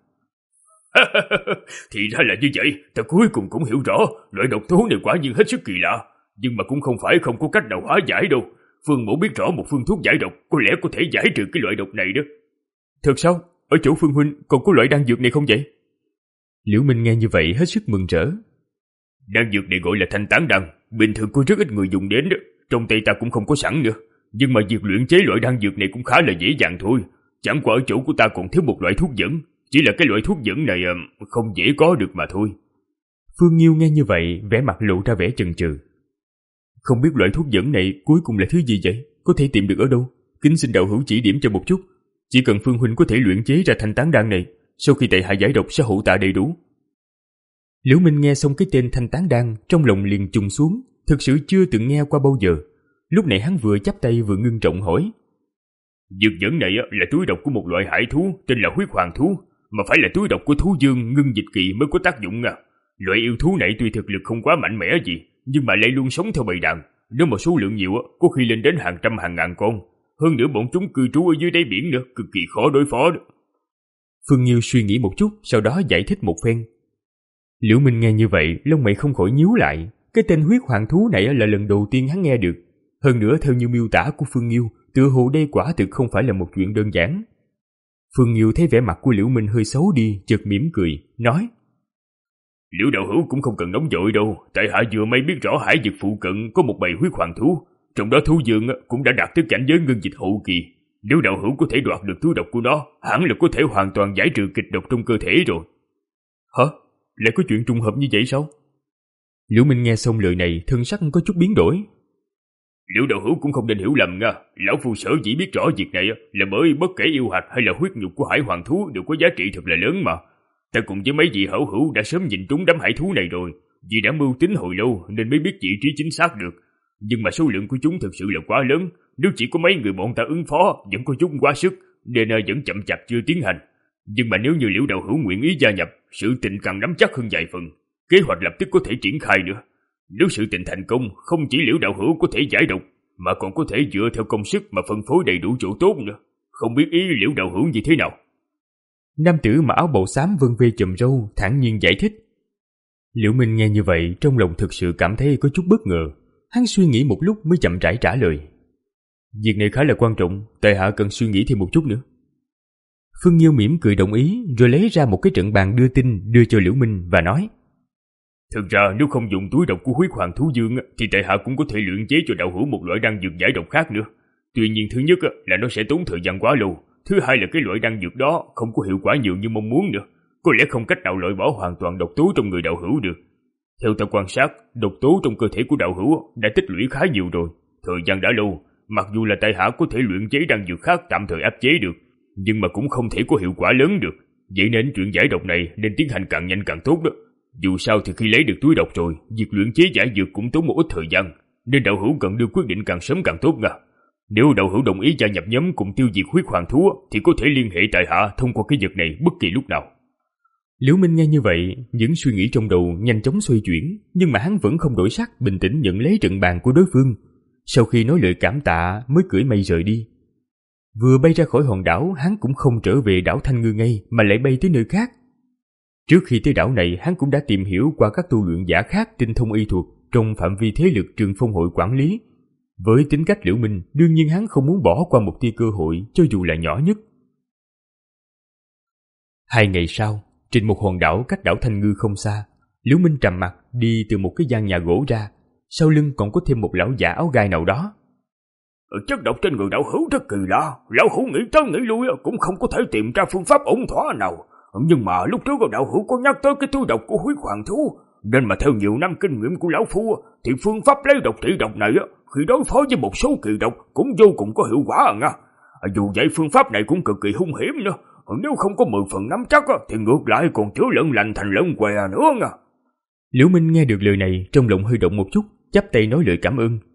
Speaker 3: Thì ra là như vậy, ta cuối cùng cũng hiểu rõ, loại độc tố này quả nhiên hết sức kỳ lạ, nhưng mà cũng không phải không có cách nào hóa giải đâu. Phương mẫu biết rõ một phương thuốc giải độc, có lẽ có thể giải trừ cái loại độc này đó.
Speaker 2: Thật sao? Ở chỗ Phương huynh còn có loại đan dược này không vậy? Liễu Minh nghe như vậy hết sức mừng rỡ.
Speaker 3: Đan dược này gọi là thanh tán đan, bình thường có rất ít người dùng đến đó, trong tay ta cũng không có sẵn nữa. Nhưng mà việc luyện chế loại đan dược này cũng khá là dễ dàng thôi. Chẳng qua ở chỗ của ta còn thiếu một loại thuốc dẫn, chỉ là cái loại thuốc dẫn này không dễ có được mà thôi.
Speaker 2: Phương Nghiêu nghe như vậy, vẻ mặt lộ ra vẻ chần chừ. Không biết loại thuốc dẫn này cuối cùng là thứ gì vậy? Có thể tìm được ở đâu? Kính xin đạo hữu chỉ điểm cho một chút. Chỉ cần Phương huynh có thể luyện chế ra thanh tán đan này, sau khi tệ hạ giải độc sẽ hữu tạ đầy đủ. Liễu Minh nghe xong cái tên thanh tán đan, trong lòng liền trùng xuống, thực sự chưa từng nghe qua bao giờ. Lúc này hắn vừa chắp tay vừa ngưng trọng hỏi:
Speaker 3: Dược dẫn này là túi độc của một loại hải thú tên là huyết hoàng thú, mà phải là túi độc của thú dương ngưng dịch kỳ mới có tác dụng à. Loại yêu thú này tuy thực lực không quá mạnh mẽ gì, nhưng mà lại luôn sống theo bầy đàn. Nếu mà số lượng nhiều có khi lên đến hàng trăm hàng ngàn con. Hơn nữa bọn chúng cư trú ở dưới đáy biển nữa, cực kỳ khó đối phó đó.
Speaker 2: Phương Nghiêu suy nghĩ một chút, sau đó giải thích một phen. Liễu Minh nghe như vậy, lông mày không khỏi nhíu lại. Cái tên huyết hoàng thú này là lần đầu tiên hắn nghe được. Hơn nữa theo như miêu tả của Phương Nghiêu, tựa hồ đây quả thực không phải là một chuyện đơn giản. Phương Nghiêu thấy vẻ mặt của Liễu Minh hơi xấu đi, chợt mỉm cười, nói:
Speaker 3: Liễu đạo hữu cũng không cần nóng vội đâu, tại hạ vừa mới biết rõ hải vực phụ cận có một bầy huyết hoàng thú, trong đó thú dương cũng đã đạt tới cảnh giới ngưng dịch hậu kỳ. Nếu đạo hữu có thể đoạt được túi độc của nó, hẳn là có thể hoàn toàn giải trừ kịch độc trong cơ thể rồi.
Speaker 2: Hả? Lại có chuyện trùng hợp như vậy sao? Liễu Minh nghe xong lời này, thân sắc có chút biến đổi.
Speaker 3: Liễu đạo hữu cũng không nên hiểu lầm nha, lão phu sở dĩ biết rõ việc này là bởi bất kể yêu hạch hay là huyết nhục của hải hoàng thú đều có giá trị thật là lớn mà. Ta cùng với mấy vị hảo hữu đã sớm nhìn trúng đám hải thú này rồi, vì đã mưu tính hồi lâu nên mới biết vị trí chính xác được. Nhưng mà số lượng của chúng thực sự là quá lớn, nếu chỉ có mấy người bọn ta ứng phó vẫn có chút quá sức, nên vẫn chậm chạp chưa tiến hành. Nhưng mà nếu như Liễu đạo hữu nguyện ý gia nhập, sự tình càng nắm chắc hơn vài phần, kế hoạch lập tức có thể triển khai nữa. Nếu sự tình thành công, không chỉ Liễu đạo hữu có thể giải độc, mà còn có thể dựa theo công sức mà phân phối đầy đủ chỗ tốt nữa. Không biết ý Liễu đạo hữu như thế nào?
Speaker 2: Nam tử mặc áo bào xám vân vê chùm râu thản nhiên giải thích. Liễu Minh nghe như vậy, trong lòng thực sự cảm thấy có chút bất ngờ. Hắn suy nghĩ một lúc mới chậm rãi trả lời: Việc này khá là quan trọng, tại hạ cần suy nghĩ thêm một chút nữa. Phương Nghiêu mỉm cười đồng ý, rồi lấy ra một cái trận bàn đưa tin đưa cho Liễu Minh và nói:
Speaker 3: Thực ra nếu không dùng túi độc của huyết hoàng thú dương thì tại hạ cũng có thể luyện chế cho đạo hữu một loại đan dược giải độc khác nữa. Tuy nhiên thứ nhất là nó sẽ tốn thời gian quá lâu, thứ hai là cái loại đan dược đó không có hiệu quả nhiều như mong muốn nữa, có lẽ không cách nào loại bỏ hoàn toàn độc tố trong người đạo hữu được. Theo ta quan sát, độc tố trong cơ thể của đạo hữu đã tích lũy khá nhiều rồi, thời gian đã lâu, mặc dù là tại hạ có thể luyện chế đan dược khác tạm thời áp chế được, nhưng mà cũng không thể có hiệu quả lớn được. Vậy nên chuyện giải độc này nên tiến hành càng nhanh càng tốt đó. Dù sao thì khi lấy được túi độc rồi, việc luyện chế giải dược cũng tốn một ít thời gian, nên đạo hữu cần đưa quyết định càng sớm càng tốt nha. Nếu đạo hữu đồng ý gia nhập nhóm cùng tiêu diệt huyết hoàng thú thì có thể liên hệ tại hạ thông qua cái vật này bất kỳ lúc nào.
Speaker 2: Liễu Minh nghe như vậy, những suy nghĩ trong đầu nhanh chóng xoay chuyển, nhưng mà hắn vẫn không đổi sắc, bình tĩnh nhận lấy trận bàn của đối phương. Sau khi nói lời cảm tạ mới cưỡi mây rời đi. Vừa bay ra khỏi hòn đảo, hắn cũng không trở về đảo Thanh Ngư ngay mà lại bay tới nơi khác. Trước khi tới đảo này, hắn cũng đã tìm hiểu qua các tu luyện giả khác tinh thông y thuật trong phạm vi thế lực Trường Phong hội quản lý. Với tính cách Liễu Minh, đương nhiên hắn không muốn bỏ qua một tia cơ hội cho dù là nhỏ nhất. Hai ngày sau, trên một hòn đảo cách đảo Thanh Ngư không xa, Liễu Minh trầm mặt đi từ một cái gian nhà gỗ ra, sau lưng còn có thêm một lão giả áo gai nào đó.
Speaker 3: Chất độc trên người đạo hữu rất kỳ lạ, lão hữu nghĩ tới nghĩ lui cũng không có thể tìm ra phương pháp ổn thỏa nào. Nhưng mà lúc trước đạo hữu có nhắc tới cái túi độc của huyết hoàng thú, nên mà theo nhiều năm kinh nghiệm của lão phu thì phương pháp lấy độc trị độc này khi đối phó với một số kỳ độc cũng vô cùng có hiệu quả à nha. Dù vậy phương pháp này cũng cực kỳ hung hiểm nữa, nếu không có mười phần nắm chắc thì ngược lại còn chữa lợn lành thành lợn què nữa nha.
Speaker 2: Liễu Minh nghe được lời này trong lòng hơi động một chút, chắp tay nói lời cảm ơn.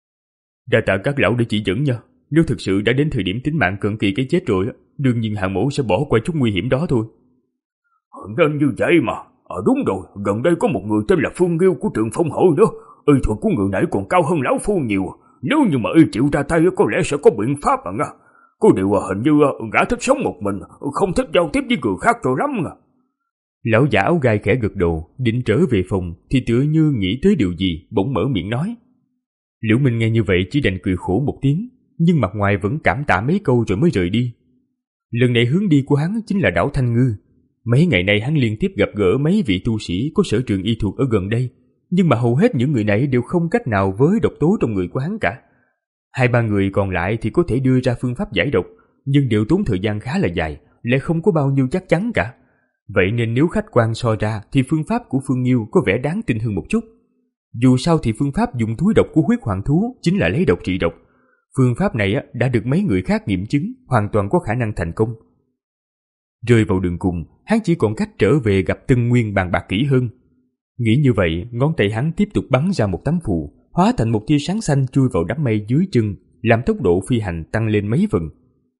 Speaker 2: Đa tạ các lão để chỉ dẫn nha, nếu thực sự đã đến thời điểm tính mạng cận kề cái chết rồi, đương nhiên Hàng Mẫu sẽ bỏ qua chút nguy hiểm đó thôi.
Speaker 3: Nên như vậy mà, à, đúng rồi, gần đây có một người tên là Phương Nghiêu của Trường Phong hội nữa, y thuật của người này còn cao hơn lão phu nhiều, nếu như mà y chịu ra tay có lẽ sẽ có biện pháp à nha. Có điều hình như gã thích sống một mình, không thích giao tiếp với người khác cho lắm à.
Speaker 2: Lão giả áo gai khẽ gật đầu, định trở về phòng thì tựa như nghĩ tới điều gì, bỗng mở miệng nói. Liễu Minh nghe như vậy chỉ đành cười khổ một tiếng, nhưng mặt ngoài vẫn cảm tạ mấy câu rồi mới rời đi. Lần này hướng đi của hắn chính là đảo Thanh Ngư. Mấy ngày nay hắn liên tiếp gặp gỡ mấy vị tu sĩ có sở trường y thuật ở gần đây, nhưng mà hầu hết những người này đều không cách nào với độc tố trong người của hắn cả. Hai ba người còn lại thì có thể đưa ra phương pháp giải độc, nhưng đều tốn thời gian khá là dài, lại không có bao nhiêu chắc chắn cả. Vậy nên nếu khách quan so ra thì phương pháp của Phương Nghiêu có vẻ đáng tin hơn một chút. Dù sao thì phương pháp dùng túi độc của huyết hoàng thú chính là lấy độc trị độc. Phương pháp này đã được mấy người khác nghiệm chứng, hoàn toàn có khả năng thành công. Rơi vào đường cùng, hắn chỉ còn cách trở về gặp Tân Nguyên bàn bạc kỹ hơn. Nghĩ như vậy, ngón tay hắn tiếp tục bắn ra một tấm phù, hóa thành một tia sáng xanh chui vào đám mây dưới chân, làm tốc độ phi hành tăng lên mấy phần.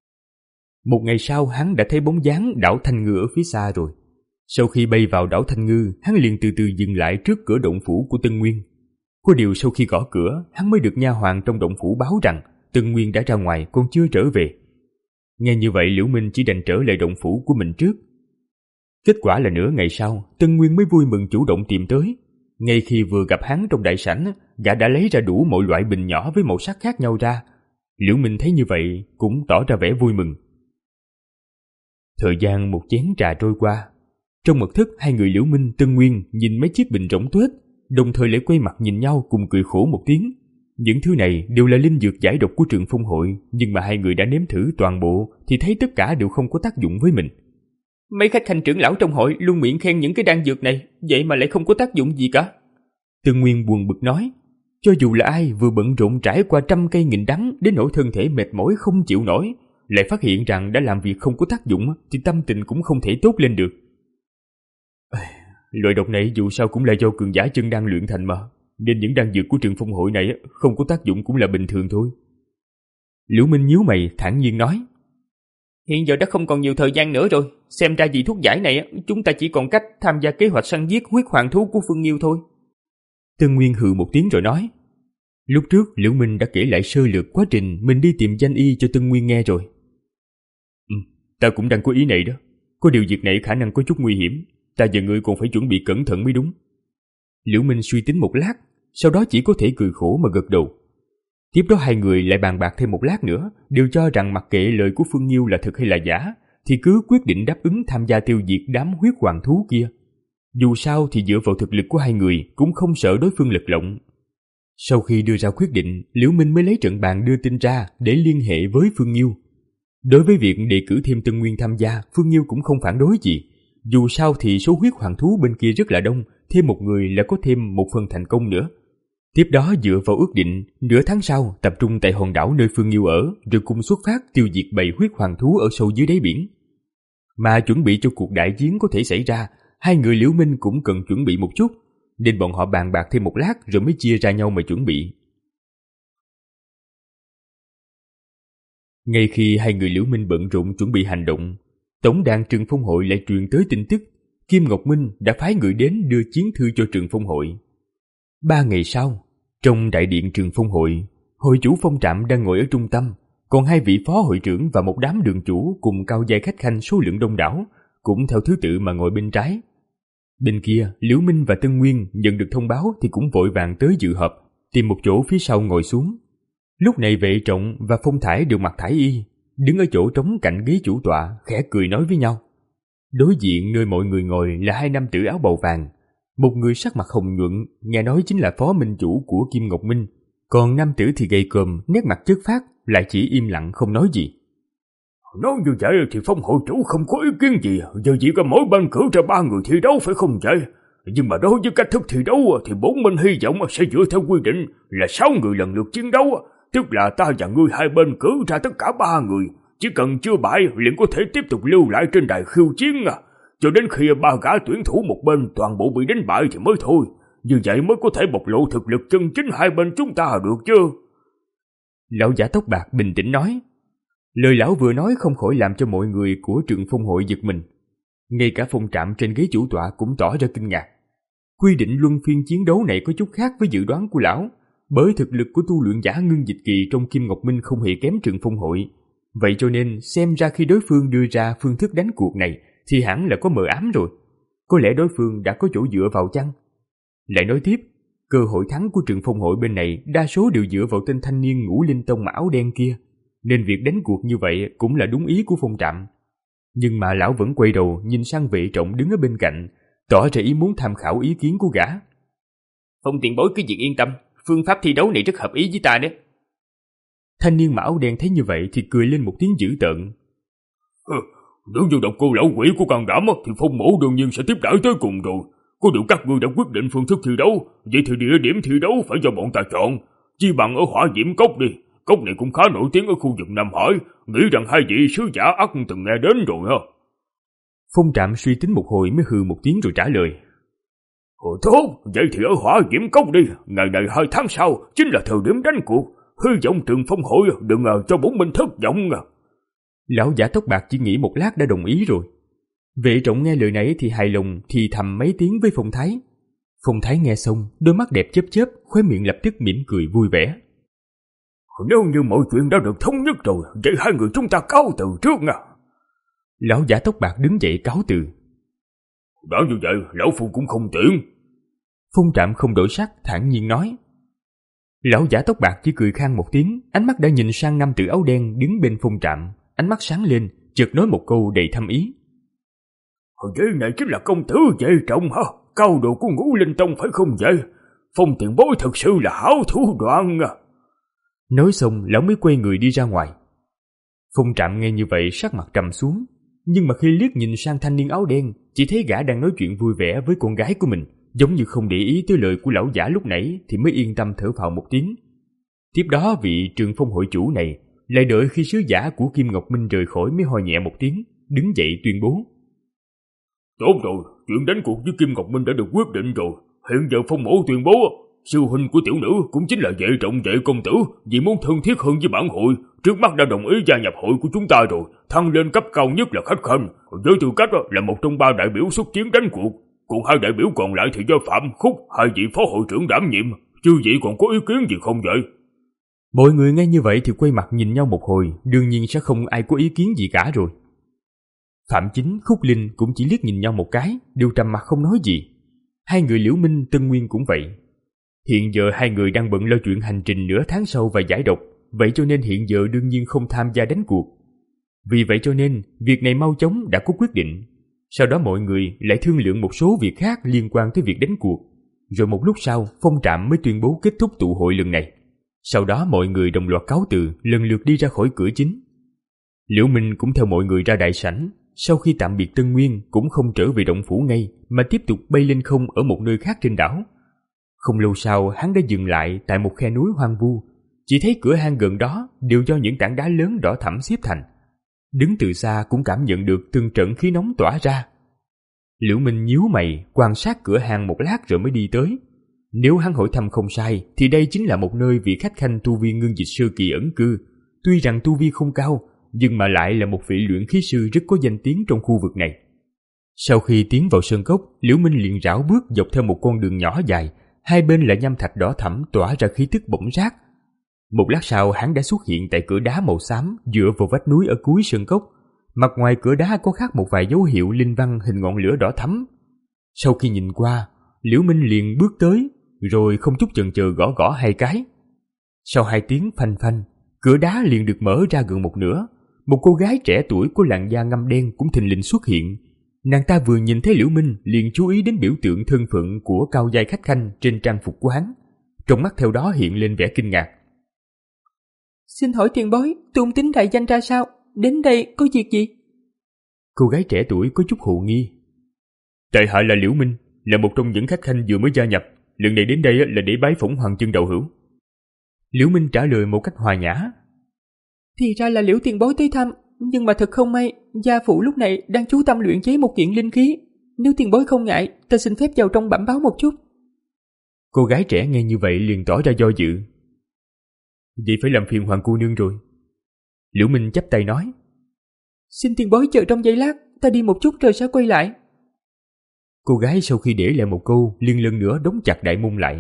Speaker 2: Một ngày sau, hắn đã thấy bóng dáng đảo Thanh Ngư ở phía xa rồi. Sau khi bay vào đảo Thanh Ngư, hắn liền từ từ dừng lại trước cửa động phủ của Tân Nguyên. Có điều sau khi gõ cửa, hắn mới được nha hoàn trong động phủ báo rằng Tân Nguyên đã ra ngoài còn chưa trở về. Nghe như vậy, Liễu Minh chỉ đành trở lại động phủ của mình trước. Kết quả là nửa ngày sau, Tân Nguyên mới vui mừng chủ động tìm tới. Ngay khi vừa gặp hắn trong đại sảnh, gã đã lấy ra đủ mọi loại bình nhỏ với màu sắc khác nhau ra. Liễu Minh thấy như vậy cũng tỏ ra vẻ vui mừng. Thời gian một chén trà trôi qua. Trong mật thất, hai người Liễu Minh, Tân Nguyên nhìn mấy chiếc bình rỗng tuếch, đồng thời lại quay mặt nhìn nhau cùng cười khổ một tiếng. Những thứ này đều là linh dược giải độc của Trường Phong hội, nhưng mà hai người đã nếm thử toàn bộ thì thấy tất cả đều không có tác dụng với mình.
Speaker 1: Mấy khách khanh trưởng lão trong hội luôn miệng khen những cái đan dược này, vậy mà lại không có tác dụng gì cả.
Speaker 2: Tân Nguyên buồn bực nói, cho dù là ai vừa bận rộn trải qua trăm cây nghìn đắng đến nỗi thân thể mệt mỏi không chịu nổi, lại phát hiện rằng đã làm việc không có tác dụng thì tâm tình cũng không thể tốt lên được. Loại độc này dù sao cũng là do cường giả chân đan luyện thành mà, nên những đan dược của Trường Phong hội này không có tác dụng cũng là bình thường thôi. Liễu Minh nhíu mày thản nhiên nói,
Speaker 1: hiện giờ đã không còn nhiều thời gian nữa rồi, xem ra vì thuốc giải này chúng ta chỉ còn cách tham gia kế hoạch săn giết huyết hoàng thú của Phương Nghiêu thôi.
Speaker 2: Tân Nguyên hừ một tiếng rồi nói, lúc trước Liễu Minh đã kể lại sơ lược quá trình mình đi tìm danh y cho Tân Nguyên nghe rồi. Ừ, ta cũng đang có ý này đó, có điều việc này khả năng có chút nguy hiểm, ta và ngươi còn phải chuẩn bị cẩn thận mới đúng. Liễu Minh suy tính một lát, sau đó chỉ có thể cười khổ mà gật đầu. Tiếp đó hai người lại bàn bạc thêm một lát nữa, đều cho rằng mặc kệ lời của Phương Nghiêu là thật hay là giả, thì cứ quyết định đáp ứng tham gia tiêu diệt đám huyết hoàng thú kia. Dù sao thì dựa vào thực lực của hai người cũng không sợ đối phương lật lọng. Sau khi đưa ra quyết định, Liễu Minh mới lấy trận bàn đưa tin ra để liên hệ với Phương Nghiêu. Đối với việc đề cử thêm Tân Nguyên tham gia, Phương Nghiêu cũng không phản đối gì. Dù sao thì số huyết hoàng thú bên kia rất là đông, thêm một người là có thêm một phần thành công nữa. Tiếp đó dựa vào ước định, nửa tháng sau tập trung tại hòn đảo nơi Phương Nghiêu ở, rồi cùng xuất phát tiêu diệt bầy huyết hoàng thú ở sâu dưới đáy biển. Mà chuẩn bị cho cuộc đại chiến có thể xảy ra, hai người Liễu Minh cũng cần chuẩn bị một chút, nên bọn họ bàn bạc thêm một lát rồi mới chia ra nhau mà chuẩn bị. Ngay khi hai người Liễu Minh bận rộn chuẩn bị hành động, tổng đàn Trừng Phong Hội lại truyền tới tin tức Kim Ngọc Minh đã phái người đến đưa chiến thư cho Trừng Phong Hội. Ba ngày sau, trong đại điện Trừng Phong Hội, hội chủ Phong Trạm đang ngồi ở trung tâm, còn hai vị phó hội trưởng và một đám đường chủ cùng cao giai khách khanh số lượng đông đảo cũng theo thứ tự mà ngồi bên trái. Bên kia, Liễu Minh và Tân Nguyên nhận được thông báo thì cũng vội vàng tới dự họp, tìm một chỗ phía sau ngồi xuống. Lúc này Vệ Trọng và Phong Thải đều mặc thải y, đứng ở chỗ trống cạnh ghế chủ tọa, khẽ cười nói với nhau. Đối diện nơi mọi người ngồi là hai nam tử áo bào vàng, một người sắc mặt hồng nhuận, nghe nói chính là phó minh chủ của Kim Ngọc Minh, còn nam tử thì gầy còm, nét mặt chất phác, lại chỉ im lặng không nói gì.
Speaker 3: Nói như vậy thì Phong hội chủ không có ý kiến gì, giờ chỉ có mỗi bên cử ra ba người thi đấu phải không vậy? Nhưng mà đối với cách thức thi đấu thì bốn bên hy vọng sẽ dựa theo quy định là sáu người lần lượt chiến đấu, tức là ta và ngươi hai bên cử ra tất cả ba người, chỉ cần chưa bại liền có thể tiếp tục lưu lại trên đài khiêu chiến, cho đến khi ba gã tuyển thủ một bên toàn bộ bị đánh bại thì mới thôi. Như vậy mới có thể bộc lộ thực lực chân chính hai bên chúng ta được chứ.
Speaker 2: Lão giả tóc bạc bình tĩnh nói. Lời lão vừa nói không khỏi làm cho mọi người của Trừng Phong Hội giật mình. Ngay cả Phong Trạm trên ghế chủ tọa cũng tỏ ra kinh ngạc. Quy định luân phiên chiến đấu này có chút khác với dự đoán của lão, bởi thực lực của tu luyện giả Ngưng Dịch Kỳ trong Kim Ngọc Minh không hề kém Trừng Phong Hội. Vậy cho nên xem ra khi đối phương đưa ra phương thức đánh cuộc này thì hẳn là có mờ ám rồi. Có lẽ đối phương đã có chỗ dựa vào chăng? Lại nói tiếp, cơ hội thắng của Trừng Phong Hội bên này đa số đều dựa vào tên thanh niên Ngũ Linh Tông mà áo đen kia, nên việc đánh cuộc như vậy cũng là đúng ý của Phong Trạm. Nhưng mà lão vẫn quay đầu nhìn sang Vệ Trọng đứng ở bên cạnh, tỏ ra ý muốn tham khảo ý kiến của gã.
Speaker 1: Phong tiền bối cứ việc yên tâm, phương pháp thi đấu này rất hợp ý với ta đấy.
Speaker 2: Thanh niên mà áo đen thấy như vậy thì cười lên một tiếng dữ tợn.
Speaker 3: Ừ, nếu như độc cô lão quỷ của can đảm thì Phong mỗ đương nhiên sẽ tiếp đãi tới cùng rồi. Có điều các ngươi đã quyết định phương thức thi đấu, vậy thì địa điểm thi đấu phải do bọn ta chọn. Chi bằng ở Hỏa Diễm Cốc đi, cốc này cũng khá nổi tiếng ở khu vực Nam Hải, nghĩ rằng hai vị sứ giả ắt từng nghe đến rồi ha.
Speaker 2: Phong Trạm suy tính một hồi mới hừ một tiếng rồi trả lời.
Speaker 3: Ồ tốt, vậy thì ở Hỏa Diễm Cốc đi, ngày này hai tháng sau chính là thời điểm đánh cuộc, hy vọng Trừng Phong Hội đừng ngờ cho bốn mình thất vọng à.
Speaker 2: Lão giả tóc bạc chỉ nghĩ một lát đã đồng ý rồi. Vệ Trọng nghe lời này thì hài lòng thì thầm mấy tiếng với Phong Thái. Phong Thái nghe xong, đôi mắt đẹp chớp chớp, khóe miệng lập tức mỉm cười vui vẻ.
Speaker 3: Nếu như mọi chuyện đã được thống nhất rồi, vậy hai người chúng ta cáo từ trước nha.
Speaker 2: Lão giả tóc bạc đứng dậy cáo từ.
Speaker 3: Đã như vậy, lão phu cũng không tiện.
Speaker 2: Phong Trạm không đổi sắc, thản nhiên nói. Lão giả tóc bạc chỉ cười khan một tiếng, ánh mắt đã nhìn sang nam tử áo đen đứng bên Phong Trạm, ánh mắt sáng lên, chợt nói một câu đầy thâm ý.
Speaker 3: Vậy này chính là công tử Vệ Trọng hả? Cao độ của Ngũ Linh Tông phải không vậy? Phong tiền bối thật sự là hảo thủ đoạn à.
Speaker 2: Nói xong, lão mới quay người đi ra ngoài. Phong Trạm nghe như vậy sắc mặt trầm xuống, nhưng mà khi liếc nhìn sang thanh niên áo đen, chỉ thấy gã đang nói chuyện vui vẻ với con gái của mình, giống như không để ý tới lời của lão giả lúc nãy thì mới yên tâm thở phào một tiếng. Tiếp đó vị Trừng Phong hội chủ này lại đợi khi sứ giả của Kim Ngọc Minh rời khỏi mới ho nhẹ một tiếng, đứng dậy tuyên bố.
Speaker 3: Tốt rồi, chuyện đánh cuộc với Kim Ngọc Minh đã được quyết định rồi. Hiện giờ Phong mỗ tuyên bố, sư huynh của tiểu nữ cũng chính là Vệ Trọng Vệ công tử, vì muốn thân thiết hơn với bản hội, trước mắt đã đồng ý gia nhập hội của chúng ta rồi, thăng lên cấp cao nhất là khách khanh, với tư cách là một trong ba đại biểu xuất chiến đánh cuộc. Còn hai đại biểu còn lại thì do Phạm Khúc, hai vị phó hội trưởng đảm nhiệm. Chư vị còn có ý kiến gì không vậy?
Speaker 2: Mọi người nghe như vậy thì quay mặt nhìn nhau một hồi, đương nhiên sẽ không ai có ý kiến gì cả rồi. Phạm Chính, Khúc Linh cũng chỉ liếc nhìn nhau một cái, đều trầm mặt không nói gì. Hai người Liễu Minh, Tân Nguyên cũng vậy. Hiện giờ hai người đang bận lo chuyện hành trình nửa tháng sau và giải độc, vậy cho nên hiện giờ đương nhiên không tham gia đánh cuộc. Vì vậy cho nên, việc này mau chóng đã có quyết định. Sau đó mọi người lại thương lượng một số việc khác liên quan tới việc đánh cuộc. Rồi một lúc sau, Phong Trạm mới tuyên bố kết thúc tụ hội lần này. Sau đó mọi người đồng loạt cáo từ, lần lượt đi ra khỏi cửa chính. Liễu Minh cũng theo mọi người ra đại sảnh. Sau khi tạm biệt Tân Nguyên cũng không trở về động phủ ngay, mà tiếp tục bay lên không ở một nơi khác trên đảo. Không lâu sau, hắn đã dừng lại tại một khe núi hoang vu. Chỉ thấy cửa hang gần đó đều do những tảng đá lớn đỏ thẫm xếp thành. Đứng từ xa cũng cảm nhận được từng trận khí nóng tỏa ra. Liễu Minh nhíu mày quan sát cửa hàng một lát rồi mới đi tới. Nếu hắn hỏi thăm không sai thì đây chính là một nơi vị khách khanh tu vi ngưng dịch sơ kỳ ẩn cư. Tuy rằng tu vi không cao, nhưng mà lại là một vị luyện khí sư rất có danh tiếng trong khu vực này. Sau khi tiến vào sơn cốc, Liễu Minh liền rảo bước dọc theo một con đường nhỏ dài, hai bên là nham thạch đỏ thẫm tỏa ra khí tức bỏng rát. Một lát sau, hắn đã xuất hiện tại cửa đá màu xám dựa vào vách núi ở cuối sơn cốc. Mặt ngoài cửa đá có khắc một vài dấu hiệu linh văn hình ngọn lửa đỏ thẫm. Sau khi nhìn qua, Liễu Minh liền bước tới, rồi không chút chần chừ gõ gõ hai cái. Sau hai tiếng phanh phanh, cửa đá liền được mở ra gần một nửa. Một cô gái trẻ tuổi có làn da ngăm đen cũng thình lình xuất hiện. Nàng ta vừa nhìn thấy Liễu Minh liền chú ý đến biểu tượng thân phận của cao giai khách khanh trên trang phục của hắn. Trong mắt theo đó hiện lên vẻ kinh ngạc.
Speaker 4: Xin hỏi tiền bối, tôn tính đại danh ra sao? Đến đây có việc gì?
Speaker 2: Cô gái trẻ tuổi có chút hồ nghi. Tại hạ là Liễu Minh, là một trong những khách khanh vừa mới gia nhập. Lần này đến đây là để bái phỏng Hoàng Chân đạo hữu. Liễu Minh trả lời một cách hòa nhã.
Speaker 4: Thì ra là Liễu tiền bối tới thăm, nhưng mà thật không may, gia phụ lúc này đang chú tâm luyện chế một kiện linh khí. Nếu tiền bối không ngại, ta xin phép vào trong bẩm báo một chút.
Speaker 2: Cô gái trẻ nghe như vậy liền tỏ ra do dự. Vậy phải làm phiền Hoàng cô nương rồi. Liễu Minh chắp tay nói.
Speaker 4: Xin tiền bối chờ trong giây lát, ta đi một chút rồi sẽ quay lại.
Speaker 2: Cô gái sau khi để lại một câu liền lần nữa đóng chặt đại môn lại.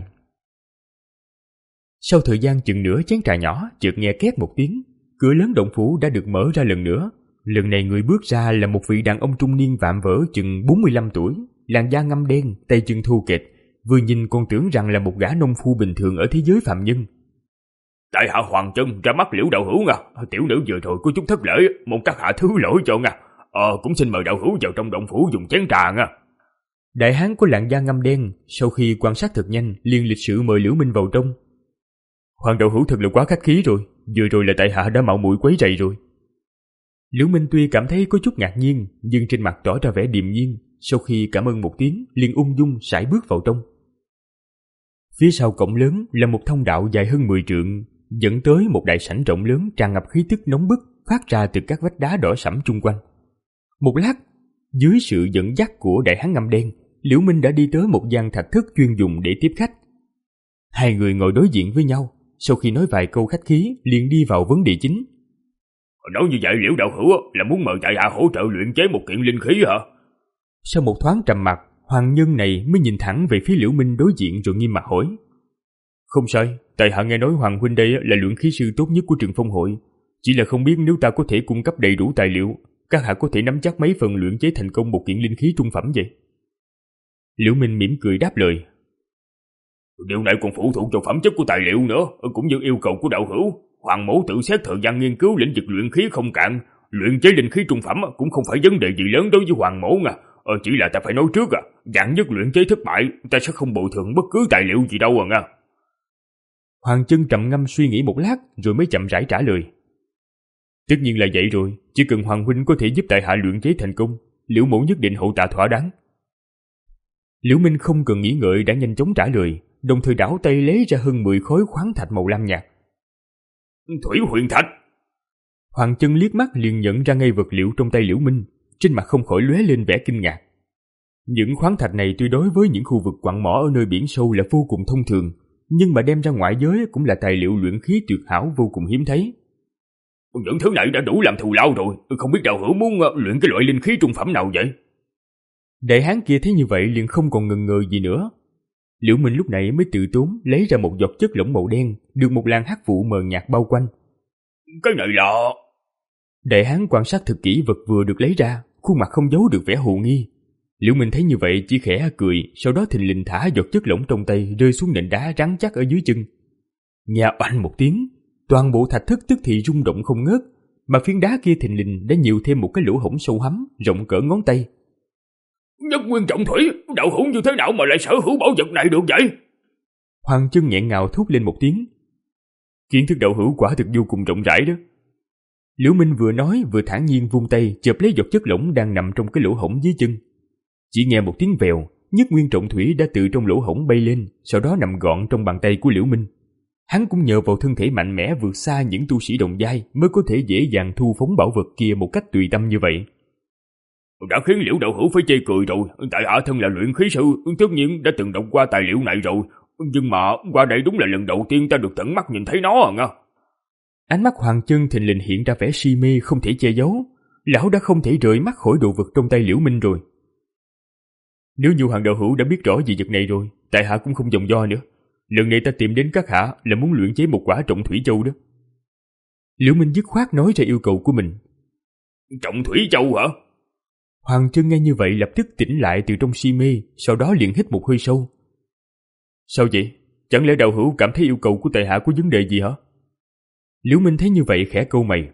Speaker 2: Sau thời gian chừng nửa chén trà nhỏ, chợt nghe két một tiếng, cửa lớn động phủ đã được mở ra lần nữa. Lần này người bước ra là một vị đàn ông trung niên vạm vỡ chừng bốn mươi lăm tuổi, làn da ngăm đen, tay chân thô kệch, vừa nhìn còn tưởng rằng là một gã nông phu bình thường ở thế giới phàm nhân.
Speaker 3: Tại hạ Hoàng Chân ra mắt Liễu đạo hữu nha, tiểu nữ vừa rồi có chút thất lễ, mong các hạ thứ lỗi cho nha. Ờ, cũng xin mời đạo hữu vào trong động phủ dùng chén trà nha.
Speaker 2: Đại hán có làn da ngăm đen, sau khi quan sát thật nhanh, liền lịch sự mời Liễu Minh vào trong. Hoàng đạo hữu thật là quá khách khí rồi, vừa rồi là tại hạ đã mạo muội quấy rầy rồi. Liễu Minh tuy cảm thấy có chút ngạc nhiên, nhưng trên mặt tỏ ra vẻ điềm nhiên. Sau khi cảm ơn một tiếng, liền ung dung sải bước vào trong. Phía sau cổng lớn là một thông đạo dài hơn mười trượng, dẫn tới một đại sảnh rộng lớn tràn ngập khí tức nóng bức phát ra từ các vách đá đỏ sẫm chung quanh. Một lát, dưới sự dẫn dắt của đại hán ngăm đen, Liễu Minh đã đi tới một gian thạch thất chuyên dùng để tiếp khách. Hai người ngồi đối diện với nhau, sau khi nói vài câu khách khí, liền đi vào vấn đề chính.
Speaker 3: Nói như vậy Liễu đạo hữu là muốn mời tại hạ hỗ trợ luyện chế một kiện linh khí hả?
Speaker 2: Sau một thoáng trầm mặc, hoàng nhân này mới nhìn thẳng về phía Liễu Minh đối diện rồi nghiêm mặt hỏi. Không sai, tại hạ nghe nói Hoàng huynh đây là luyện khí sư tốt nhất của Trường Phong hội. Chỉ là không biết nếu ta có thể cung cấp đầy đủ tài liệu, các hạ có thể nắm chắc mấy phần luyện chế thành công một kiện linh khí trung phẩm vậy? Liễu Minh mỉm cười đáp lời.
Speaker 3: Điều này còn phụ thuộc vào phẩm chất của tài liệu nữa, cũng như yêu cầu của đạo hữu. Hoàng mẫu tự xét thời gian nghiên cứu lĩnh vực luyện khí không cạn, luyện chế linh khí trung phẩm cũng không phải vấn đề gì lớn đối với Hoàng mẫu nha. Ờ, chỉ là ta phải nói trước à, dạng nhất luyện chế thất bại, ta sẽ không bồi thường bất cứ tài liệu gì đâu à nha.
Speaker 2: Hoàng Chân trầm ngâm suy nghĩ một lát rồi mới chậm rãi trả lời. Tất nhiên là vậy rồi, chỉ cần Hoàng huynh có thể giúp tại hạ luyện chế thành công, Liễu mẫu nhất định hậu tạ thỏa đáng. Liễu Minh không cần nghĩ ngợi đã nhanh chóng trả lời, đồng thời đảo tay lấy ra hơn mười khối khoáng thạch màu lam nhạt.
Speaker 3: Thủy huyền thạch.
Speaker 2: Hoàng Chân liếc mắt liền nhận ra ngay vật liệu trong tay Liễu Minh, trên mặt không khỏi lóe lên vẻ kinh ngạc. Những khoáng thạch này tuy đối với những khu vực quặng mỏ ở nơi biển sâu là vô cùng thông thường, nhưng mà đem ra ngoại giới cũng là tài liệu luyện khí tuyệt hảo vô cùng hiếm thấy.
Speaker 3: Những thứ này đã đủ làm thù lao rồi, không biết đạo hữu muốn luyện cái loại linh khí trung phẩm nào vậy?
Speaker 2: Đại hán kia thấy như vậy liền không còn ngần ngừ gì nữa. Liễu Minh lúc này mới tự tốn lấy ra một giọt chất lỏng màu đen, được một làn hắc vụ mờ nhạt bao quanh.
Speaker 3: Cái này là...
Speaker 2: Đại hán quan sát thật kỹ vật vừa được lấy ra, khuôn mặt không giấu được vẻ hồ nghi. Liễu Minh thấy như vậy chỉ khẽ cười, sau đó thình lình thả giọt chất lỏng trong tay rơi xuống nền đá rắn chắc ở dưới chân. Nghe oanh một tiếng, toàn bộ thạch thất tức thì rung động không ngớt, mà phiến đá kia thình lình đã nhiều thêm một cái lỗ hổng sâu hắm rộng cỡ ngón tay.
Speaker 3: Nhất nguyên trọng thủy, đạo hữu như thế nào mà lại sở hữu bảo vật này được vậy?
Speaker 2: Hoàng Chân nghẹn ngào thốt lên một tiếng. Kiến thức đạo hữu quả thực vô cùng rộng rãi đó. Liễu Minh vừa nói vừa thản nhiên vung tay chộp lấy giọt chất lỏng đang nằm trong cái lỗ hổng dưới chân. Chỉ nghe một tiếng vèo, nhất nguyên trọng thủy đã từ trong lỗ hổng bay lên, sau đó nằm gọn trong bàn tay của Liễu Minh. Hắn cũng nhờ vào thân thể mạnh mẽ vượt xa những tu sĩ đồng giai mới có thể dễ dàng thu phóng bảo vật kia một cách tùy tâm như vậy.
Speaker 3: Đã khiến Liễu đạo hữu phải chê cười rồi. Tại hạ thân là luyện khí sư, tất nhiên đã từng đọc qua tài liệu này rồi. Nhưng mà qua đây đúng là lần đầu tiên ta được tận mắt nhìn thấy nó à nha.
Speaker 2: Ánh mắt Hoàng Chân thình lình hiện ra vẻ si mê không thể che giấu. Lão đã không thể rời mắt khỏi đồ vật trong tay Liễu Minh rồi. Nếu như Hoàng đạo hữu đã biết rõ về vật này rồi, tại hạ cũng không vòng do nữa. Lần này ta tìm đến các hạ là muốn luyện chế một quả Trọng Thủy Châu đó. Liễu Minh dứt khoát nói ra yêu cầu của mình.
Speaker 3: Trọng Thủy Châu hả?
Speaker 2: Hoàng Chân nghe như vậy lập tức tỉnh lại từ trong si mê, sau đó liền hít một hơi sâu. Sao vậy? Chẳng lẽ đạo hữu cảm thấy yêu cầu của tại hạ có vấn đề gì hả? Liễu Minh thấy như vậy khẽ câu mày.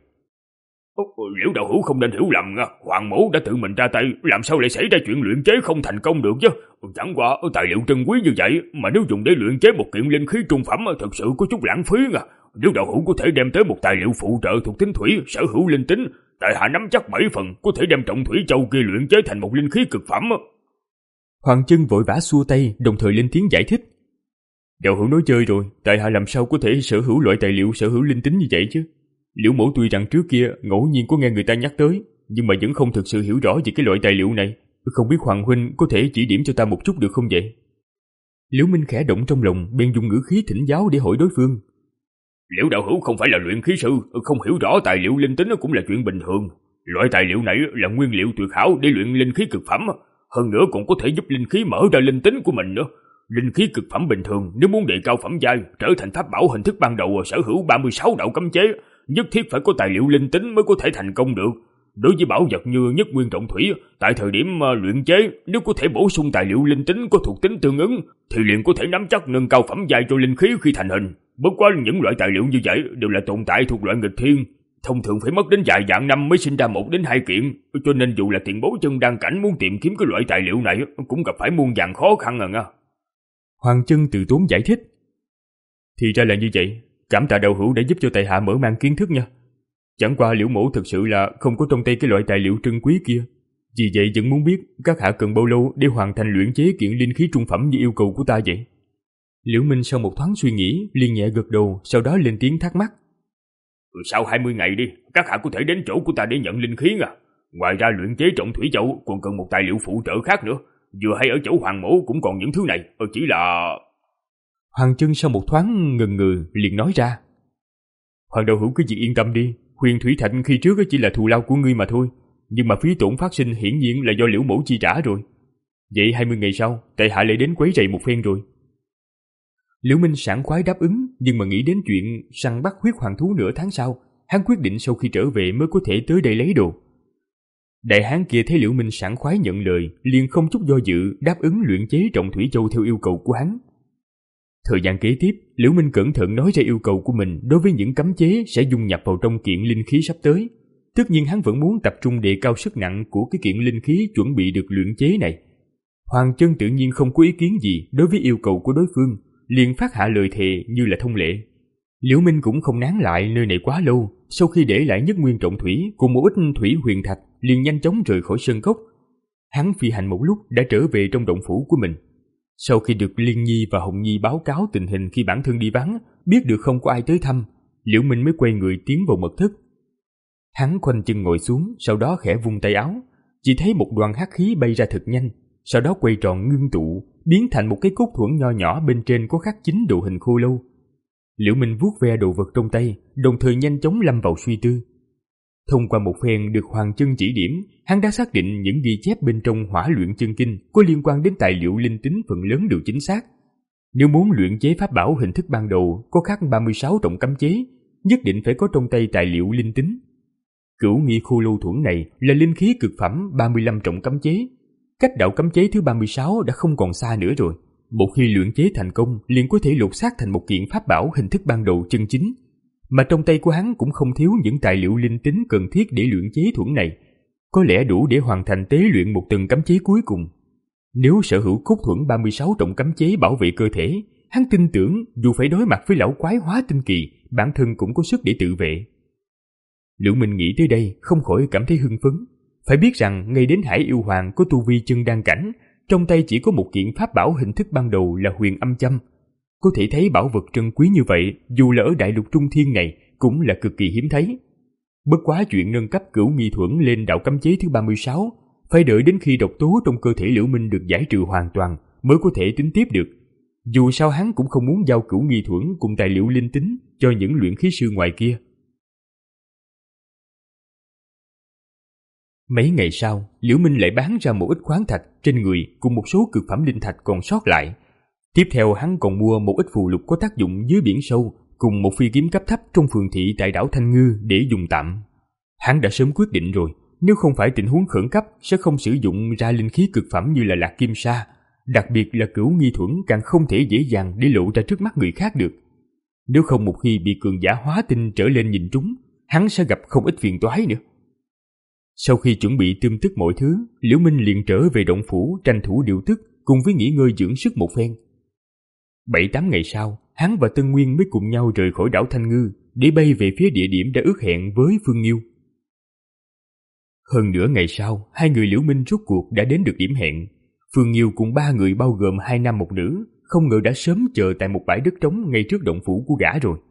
Speaker 3: Liễu đạo hữu không nên hiểu lầm nha. Hoàng mẫu đã tự mình ra tay, làm sao lại xảy ra chuyện luyện chế không thành công được chứ? Chẳng qua tài liệu trân quý như vậy mà nếu dùng để luyện chế một kiện linh khí trung phẩm thật sự có chút lãng phí nha. Nếu đạo hữu có thể đem tới một tài liệu phụ trợ thuộc tính thủy, sở hữu linh tính, tại hạ nắm chắc bảy phần có thể đem Trọng Thủy Châu kia luyện chế thành một linh khí cực phẩm.
Speaker 2: Hoàng Chân vội vã xua tay, đồng thời lên tiếng giải thích. Đạo hữu nói chơi rồi, tại hạ làm sao có thể sở hữu loại tài liệu sở hữu linh tính như vậy chứ? Liễu mẫu tuy rằng trước kia ngẫu nhiên có nghe người ta nhắc tới, nhưng mà vẫn không thực sự hiểu rõ về cái loại tài liệu này. Không biết Hoàng huynh có thể chỉ điểm cho ta một chút được không vậy? Liễu Minh khẽ động trong lòng, bèn dùng ngữ khí thỉnh giáo để hỏi đối phương.
Speaker 3: Liễu đạo hữu không phải là luyện khí sư, không hiểu rõ tài liệu linh tính cũng là chuyện bình thường. Loại tài liệu này là nguyên liệu tuyệt hảo để luyện linh khí cực phẩm, hơn nữa còn có thể giúp linh khí mở ra linh tính của mình nữa. Linh khí cực phẩm bình thường nếu muốn đề cao phẩm giai, trở thành pháp bảo hình thức ban đầu sở hữu ba mươi sáu đạo cấm chế, nhất thiết phải có tài liệu linh tính mới có thể thành công được. Đối với bảo vật như Nhất Nguyên Trọng Thủy, tại thời điểm luyện chế, nếu có thể bổ sung tài liệu linh tính có thuộc tính tương ứng, thì liền có thể nắm chắc nâng cao phẩm giai cho linh khí khi thành hình. Bất quá những loại tài liệu như vậy đều là tồn tại thuộc loại nghịch thiên, thông thường phải mất đến vài vạn năm mới sinh ra một đến hai kiện, cho nên dù là tiền bối chân đan cảnh muốn tìm kiếm cái loại tài liệu này cũng gặp phải muôn vàn khó khăn à nha.
Speaker 2: Hoàng Chân từ tốn giải thích. Thì ra là như vậy, cảm tạ đạo hữu đã giúp cho tại hạ mở mang kiến thức nha. Chẳng qua Liễu mẫu thực sự là không có trong tay cái loại tài liệu trân quý kia. Vì vậy vẫn muốn biết các hạ cần bao lâu để hoàn thành luyện chế kiện linh khí trung phẩm như yêu cầu của ta vậy? Liễu Minh sau một thoáng suy nghĩ, liền nhẹ gật đầu, sau đó lên tiếng thắc mắc.
Speaker 3: Sau hai mươi ngày đi, các hạ có thể đến chỗ của ta để nhận linh khí à. Ngoài ra luyện chế Trọng Thủy Châu còn cần một tài liệu phụ trợ khác nữa. Vừa hay ở chỗ Hoàng mẫu cũng còn những thứ này, chỉ là...
Speaker 2: Hoàng Chân sau một thoáng ngần ngừ liền nói ra. Hoàng đạo hữu cứ việc yên tâm đi, Huyền Thủy Thạch khi trước chỉ là thù lao của ngươi mà thôi, nhưng mà phí tổn phát sinh hiển nhiên là do Liễu mẫu chi trả rồi. Vậy hai mươi ngày sau, tại hạ lại đến quấy rầy một phen rồi. Liễu Minh sảng khoái đáp ứng, nhưng mà nghĩ đến chuyện săn bắt huyết hoàng thú nửa tháng sau, hắn quyết định sau khi trở về mới có thể tới đây lấy đồ. Đại hán kia thấy Liễu Minh sảng khoái nhận lời, liền không chút do dự đáp ứng luyện chế Trọng Thủy Châu theo yêu cầu của hắn. Thời gian kế tiếp, Liễu Minh cẩn thận nói ra yêu cầu của mình đối với những cấm chế sẽ dung nhập vào trong kiện linh khí sắp tới. Tất nhiên hắn vẫn muốn tập trung đề cao sức nặng của cái kiện linh khí chuẩn bị được luyện chế này. Hoàng Chân tự nhiên không có ý kiến gì đối với yêu cầu của đối phương, liền phát hạ lời thề như là thông lệ. Liễu Minh cũng không nán lại nơi này quá lâu, sau khi để lại Nhất Nguyên Trọng Thủy cùng một ít thủy huyền thạch, liền nhanh chóng rời khỏi sơn cốc. Hắn phi hành một lúc đã trở về trong động phủ của mình. Sau khi được Liên Nhi và Hồng Nhi báo cáo tình hình khi bản thân đi vắng, biết được không có ai tới thăm, Liễu Minh mới quay người tiến vào mật thất. Hắn khoanh chân ngồi xuống, sau đó khẽ vung tay áo, chỉ thấy một đoàn hắc khí bay ra thật nhanh, sau đó quay tròn ngưng tụ, biến thành một cái cốt thuẫn nho nhỏ bên trên có khắc chín đồ hình khô lâu. Liễu Minh vuốt ve đồ vật trong tay, đồng thời nhanh chóng lâm vào suy tư. Thông qua một phen được Hoàng Chân chỉ điểm, hắn đã xác định những ghi chép bên trong Hỏa Luyện Chân Kinh có liên quan đến tài liệu linh tính phần lớn đều chính xác. Nếu muốn luyện chế pháp bảo hình thức ban đầu có khắc ba mươi sáu trọng cấm chế, nhất định phải có trong tay tài liệu linh tính. Cửu Nghi Khô Lâu Thuẫn này là linh khí cực phẩm ba mươi lăm trọng cấm chế. Cách đạo cấm chế thứ ba mươi sáu đã không còn xa nữa rồi. Một khi luyện chế thành công, liền có thể lột xác thành một kiện pháp bảo hình thức ban đầu chân chính. Mà trong tay của hắn cũng không thiếu những tài liệu linh tính cần thiết để luyện chế thuẫn này, có lẽ đủ để hoàn thành tế luyện một tầng cấm chế cuối cùng. Nếu sở hữu cốt thuẫn ba mươi sáu trọng cấm chế bảo vệ cơ thể, hắn tin tưởng dù phải đối mặt với lão quái hóa tinh kỳ, bản thân cũng có sức để tự vệ. Liễu Minh nghĩ tới đây không khỏi cảm thấy hưng phấn. Phải biết rằng ngay đến Hải Yêu Hoàng có tu vi chân đan cảnh, trong tay chỉ có một kiện pháp bảo hình thức ban đầu là Huyền Âm Châm. Có thể thấy bảo vật trân quý như vậy, dù là ở đại lục Trung Thiên này, cũng là cực kỳ hiếm thấy. Bất quá chuyện nâng cấp Cửu Nghi Thuẫn lên đạo cấm chế thứ ba mươi sáu, phải đợi đến khi độc tố trong cơ thể Liễu Minh được giải trừ hoàn toàn mới có thể tính tiếp được. Dù sao hắn cũng không muốn giao cửu nghi thuẫn cùng tài liệu linh tính cho những luyện khí sư ngoài kia. Mấy ngày sau, Liễu Minh lại bán ra một ít khoáng thạch trên người cùng một số cực phẩm linh thạch còn sót lại. Tiếp theo hắn còn mua một ít phù lục có tác dụng dưới biển sâu cùng một phi kiếm cấp thấp trong phường thị tại đảo Thanh Ngư để dùng tạm. Hắn đã sớm quyết định rồi, nếu không phải tình huống khẩn cấp sẽ không sử dụng ra linh khí cực phẩm như là lạc kim sa, đặc biệt là cửu nghi thuẫn càng không thể dễ dàng để lộ ra trước mắt người khác được. Nếu không một khi bị cường giả hóa tinh trở lên nhìn trúng, hắn sẽ gặp không ít phiền toái nữa. Sau khi chuẩn bị tươm tất mọi thứ, Liễu Minh liền trở về động phủ tranh thủ điều tức cùng với nghỉ ngơi dưỡng sức một phen. Bảy tám ngày sau, hắn và Tân Nguyên mới cùng nhau rời khỏi đảo Thanh Ngư để bay về phía địa điểm đã ước hẹn với Phương Nghiêu. Hơn nửa ngày sau, hai người Liễu Minh rốt cuộc đã đến được điểm hẹn. Phương Nghiêu cùng ba người bao gồm hai nam một nữ, không ngờ đã sớm chờ tại một bãi đất trống ngay trước động phủ của gã rồi.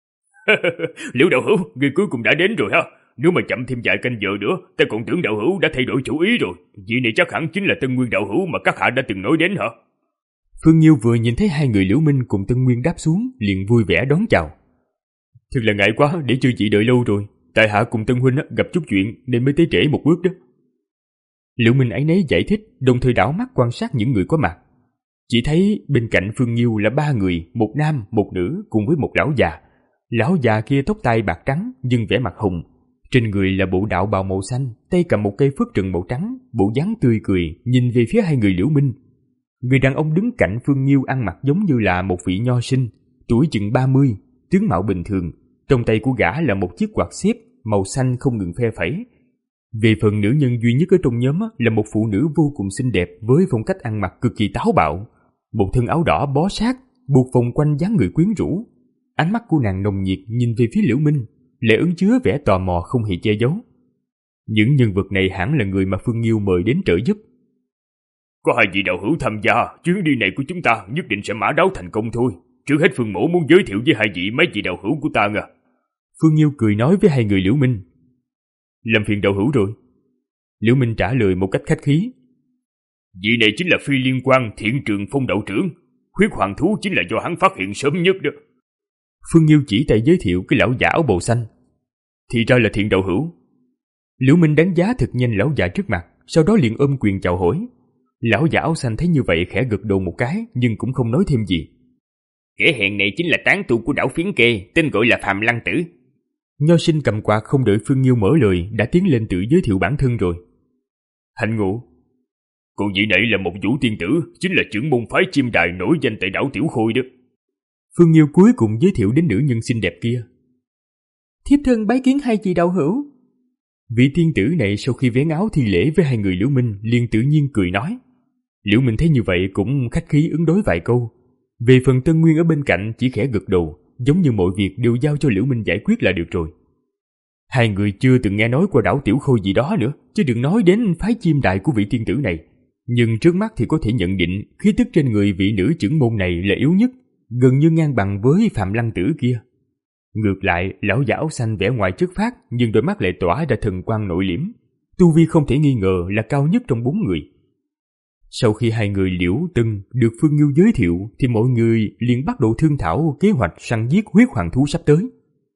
Speaker 3: Liễu đạo hữu, người cuối cùng đã đến rồi ha. Nếu mà chậm thêm vài canh giờ nữa, ta còn tưởng đạo hữu đã thay đổi chủ ý rồi. Vị này chắc hẳn chính là Tân Nguyên đạo hữu mà các hạ đã từng nói đến hả?
Speaker 2: Phương Nghiêu vừa nhìn thấy hai người Liễu Minh cùng Tân Nguyên đáp xuống, liền vui vẻ đón chào. Thật là ngại quá, để chư chị đợi lâu rồi. Tại hạ cùng Tân huynh gặp chút chuyện nên mới tới trễ một bước đó. Liễu Minh ấy nấy giải thích, đồng thời đảo mắt quan sát những người có mặt. Chỉ thấy bên cạnh Phương Nghiêu là ba người, một nam, một nữ cùng với một lão già. Lão già kia tóc tai bạc trắng nhưng vẻ mặt hùng, trên người là bộ đạo bào màu xanh, tay cầm một cây phất trần màu trắng, bộ dáng tươi cười nhìn về phía hai người Liễu Minh. Người đàn ông đứng cạnh Phương Nghiêu ăn mặc giống như là một vị nho sinh, tuổi chừng ba mươi, tướng mạo bình thường. Trong tay của gã là một chiếc quạt xếp màu xanh không ngừng phe phẩy. Về phần nữ nhân duy nhất ở trong nhóm là một phụ nữ vô cùng xinh đẹp với phong cách ăn mặc cực kỳ táo bạo. Một thân áo đỏ bó sát, buộc vòng quanh dáng người quyến rũ. Ánh mắt của nàng nồng nhiệt nhìn về phía Liễu Minh, lại ẩn chứa vẻ tò mò không hề che giấu. Những nhân vật này hẳn là người mà Phương Nghiêu mời đến trợ giúp.
Speaker 3: Có hai vị đạo hữu tham gia, chuyến đi này của chúng ta nhất định sẽ mã đáo thành công thôi. Trước hết Phương mỗ muốn giới thiệu với hai vị mấy vị đạo hữu của ta nha.
Speaker 2: Phương Nghiêu cười nói với hai người Liễu Minh. Làm phiền đạo hữu rồi. Liễu Minh trả lời một cách khách khí.
Speaker 3: Vị này chính là Phi Liên Quan Thiện Trường Phong đạo trưởng. Huyết hoàng thú chính là do hắn phát hiện sớm nhất đó.
Speaker 2: Phương Nghiêu chỉ tay giới thiệu cái lão già áo bào xanh. Thì ra là Thiện đạo hữu. Liễu Minh đánh giá thật nhanh lão già trước mặt, sau đó liền ôm quyền chào hỏi. Lão già áo xanh thấy như vậy khẽ gật đầu một cái, nhưng cũng không nói thêm gì.
Speaker 1: Kẻ hèn này chính là tán tu của đảo Phiến Kê, tên gọi là Phạm Lăng Tử.
Speaker 2: Nho sinh cầm quạt không đợi Phương Nghiêu mở lời đã tiến lên tự giới thiệu bản thân rồi.
Speaker 3: Hạnh ngộ. Còn vị này là một vũ tiên tử, chính là trưởng môn phái Chim Đài nổi danh tại đảo Tiểu Khôi đó.
Speaker 2: Phương Nghiêu cuối cùng giới thiệu đến nữ nhân xinh đẹp kia.
Speaker 4: Thiếp thân bái kiến hai vị đạo hữu.
Speaker 2: Vị tiên tử này sau khi vén áo thi lễ với hai người Liễu Minh liền tự nhiên cười nói. Liễu Minh thấy như vậy cũng khách khí ứng đối vài câu. Về phần Tân Nguyên ở bên cạnh chỉ khẽ gật đầu, giống như mọi việc đều giao cho Liễu Minh giải quyết là được rồi. Hai người chưa từng nghe nói qua đảo Tiểu Khôi gì đó nữa, chứ đừng nói đến phái Chim Đại của vị tiên tử này. Nhưng trước mắt thì có thể nhận định khí tức trên người vị nữ trưởng môn này là yếu nhất, gần như ngang bằng với Phạm Lăng Tử kia. Ngược lại, lão giả áo xanh vẻ ngoài chất phác nhưng đôi mắt lại tỏa ra thần quang nội liễm, tu vi không thể nghi ngờ là cao nhất trong bốn người. Sau khi hai người Liễu Tân được Phương Nghiêu giới thiệu thì mọi người liền bắt đầu thương thảo kế hoạch săn giết huyết hoàng thú sắp tới.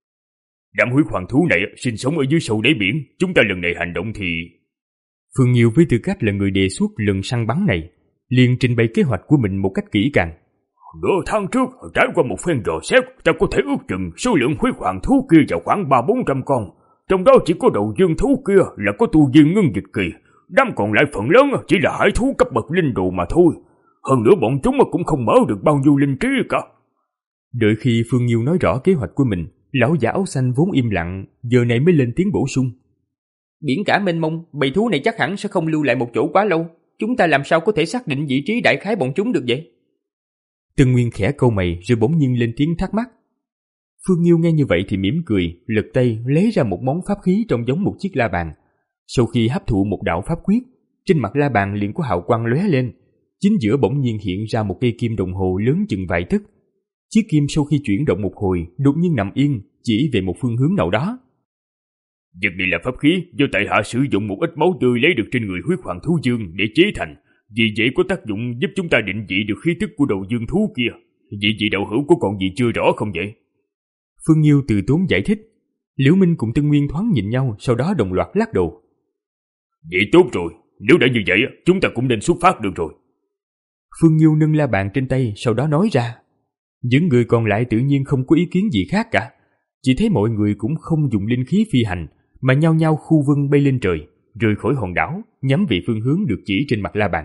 Speaker 3: Đám huyết hoàng thú này sinh sống ở dưới sâu đáy biển, chúng ta lần này hành động thì...
Speaker 2: Phương Nghiêu với tư cách là người đề xuất lần săn bắn này liền trình bày kế hoạch của mình một cách kỹ càng.
Speaker 3: Nửa tháng trước, trải qua một phen dò xét, ta có thể ước chừng số lượng huyết hoàng thú kia vào khoảng ba bốn trăm con. Trong đó chỉ có đầu dương thú kia là có tu vi ngưng dịch kỳ, đám còn lại phần lớn chỉ là hải thú cấp bậc linh đồ mà thôi. Hơn nữa bọn chúng cũng không mở được bao nhiêu linh trí cả.
Speaker 2: Đợi khi Phương Nghiêu nói rõ kế hoạch của mình, lão giả áo xanh vốn im lặng, giờ này mới lên tiếng bổ sung.
Speaker 1: Biển cả mênh mông, bầy thú này chắc hẳn sẽ không lưu lại một chỗ quá lâu. Chúng ta làm sao có thể xác định vị trí đại khái bọn chúng được vậy?
Speaker 2: Tân Nguyên khẽ câu mày rồi bỗng nhiên lên tiếng thắc mắc. Phương Nghiêu nghe như vậy thì mỉm cười, lật tay lấy ra một món pháp khí trông giống một chiếc la bàn. Sau khi hấp thụ một đạo pháp quyết, trên mặt la bàn liền có hào quang lóe lên, chính giữa bỗng nhiên hiện ra một cây kim đồng hồ lớn chừng vài tấc. Chiếc kim sau khi chuyển động một hồi đột nhiên nằm yên, chỉ về một phương hướng nào đó.
Speaker 3: Vật này là pháp khí do tại hạ sử dụng một ít máu tươi lấy được trên người huyết hoàng thú dương để chế thành, vì vậy có tác dụng giúp chúng ta định vị được khí tức của đầu dương thú kia. Vậy vị đạo hữu có còn gì chưa rõ không vậy?
Speaker 2: Phương Nhiêu từ tốn giải thích. Liễu Minh cùng Tân Nguyên thoáng nhìn nhau, sau đó đồng loạt lắc đầu.
Speaker 3: Vậy tốt rồi, nếu đã như vậy chúng ta cũng nên xuất phát được rồi.
Speaker 2: Phương Nhiêu nâng la bàn trên tay, sau đó nói ra. Những người còn lại tự nhiên không có ý kiến gì khác cả. Chỉ thấy mọi người cũng không dùng linh khí phi hành, mà nhao nhao khu vân bay lên trời, rời khỏi hòn đảo, nhắm về phương hướng được chỉ trên mặt la bàn.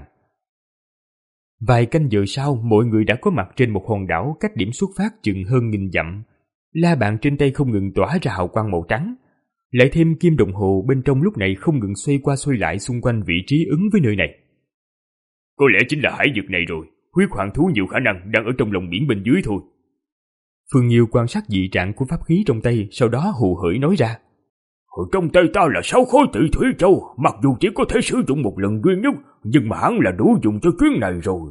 Speaker 2: Vài canh giờ sau, mọi người đã có mặt trên một hòn đảo cách điểm xuất phát chừng hơn nghìn dặm. La bàn trên tay không ngừng tỏa ra hào quang màu trắng, lại thêm kim đồng hồ bên trong lúc này không ngừng xoay qua xoay lại xung quanh vị trí ứng với nơi này.
Speaker 3: Có lẽ chính là hải vực này rồi, huyết hoàng thú nhiều khả năng đang ở trong lòng biển bên dưới thôi.
Speaker 2: Phương Nhiêu quan sát dị trạng của pháp khí trong tay, sau đó hù hởi nói ra.
Speaker 3: Trong tay ta là sáu khối Tị Thủy Châu, mặc dù chỉ có thể sử dụng một lần duy nhất, nhưng mà hẳn là đủ dùng cho chuyến này rồi.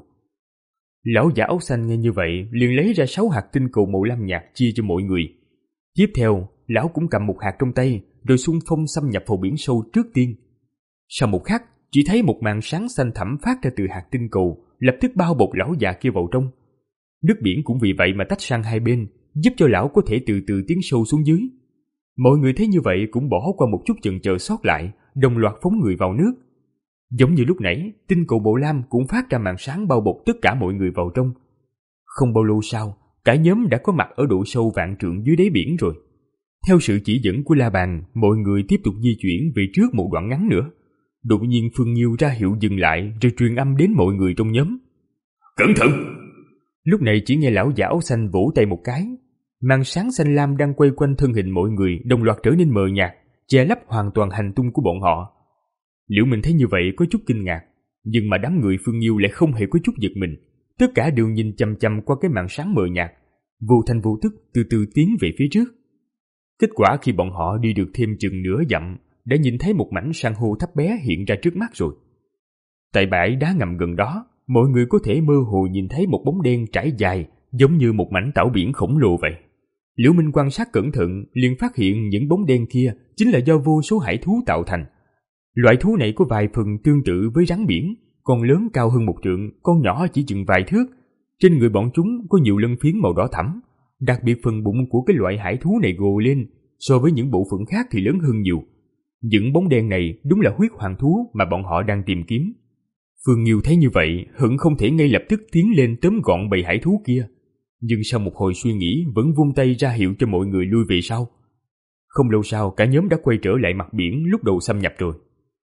Speaker 2: Lão giả áo xanh nghe như vậy, liền lấy ra sáu hạt tinh cầu màu lam nhạt chia cho mọi người. Tiếp theo, lão cũng cầm một hạt trong tay, rồi xung phong xâm nhập vào biển sâu trước tiên. Sau một khắc, chỉ thấy một màn sáng xanh thẳm phát ra từ hạt tinh cầu, lập tức bao bọc lão già kia vào trong. Nước biển cũng vì vậy mà tách sang hai bên, giúp cho lão có thể từ từ tiến sâu xuống dưới. Mọi người thấy như vậy cũng bỏ qua một chút chần chờ sót lại, đồng loạt phóng người vào nước. Giống như lúc nãy, tinh cầu bộ lam cũng phát ra màn sáng bao bọc tất cả mọi người vào trong. Không bao lâu sau, cả nhóm đã có mặt ở độ sâu vạn trượng dưới đáy biển rồi. Theo sự chỉ dẫn của la bàn, mọi người tiếp tục di chuyển về trước một đoạn ngắn nữa. Đột nhiên Phương Nhiêu ra hiệu dừng lại, rồi truyền âm đến mọi người trong nhóm.
Speaker 3: Cẩn thận!
Speaker 2: Lúc này chỉ nghe lão giả áo xanh vỗ tay một cái. Màn sáng xanh lam đang quay quanh thân hình mọi người đồng loạt trở nên mờ nhạt, che lấp hoàn toàn hành tung của bọn họ. Liễu Minh thấy như vậy có chút kinh ngạc, nhưng mà đám người Phương Nhiêu lại không hề có chút giật mình. Tất cả đều nhìn chằm chằm qua cái màn sáng mờ nhạt, vô thanh vô tức từ từ tiến về phía trước. Kết quả khi bọn họ đi được thêm chừng nửa dặm, đã nhìn thấy một mảnh san hô thấp bé hiện ra trước mắt rồi. Tại bãi đá ngầm gần đó, mọi người có thể mơ hồ nhìn thấy một bóng đen trải dài, giống như một mảnh tảo biển khổng lồ vậy. Liễu Minh quan sát cẩn thận, liền phát hiện những bóng đen kia chính là do vô số hải thú tạo thành. Loại thú này có vài phần tương tự với rắn biển, con lớn cao hơn một trượng, con nhỏ chỉ chừng vài thước. Trên người bọn chúng có nhiều lân phiến màu đỏ thẫm, đặc biệt phần bụng của cái loại hải thú này gồ lên, so với những bộ phận khác thì lớn hơn nhiều. Những bóng đen này đúng là huyết hoàng thú mà bọn họ đang tìm kiếm. Phương Nhiêu thấy như vậy, hận không thể ngay lập tức tiến lên tóm gọn bầy hải thú kia. Nhưng sau một hồi suy nghĩ vẫn vung tay ra hiệu cho mọi người lui về sau. Không lâu sau cả nhóm đã quay trở lại mặt biển lúc đầu xâm nhập rồi.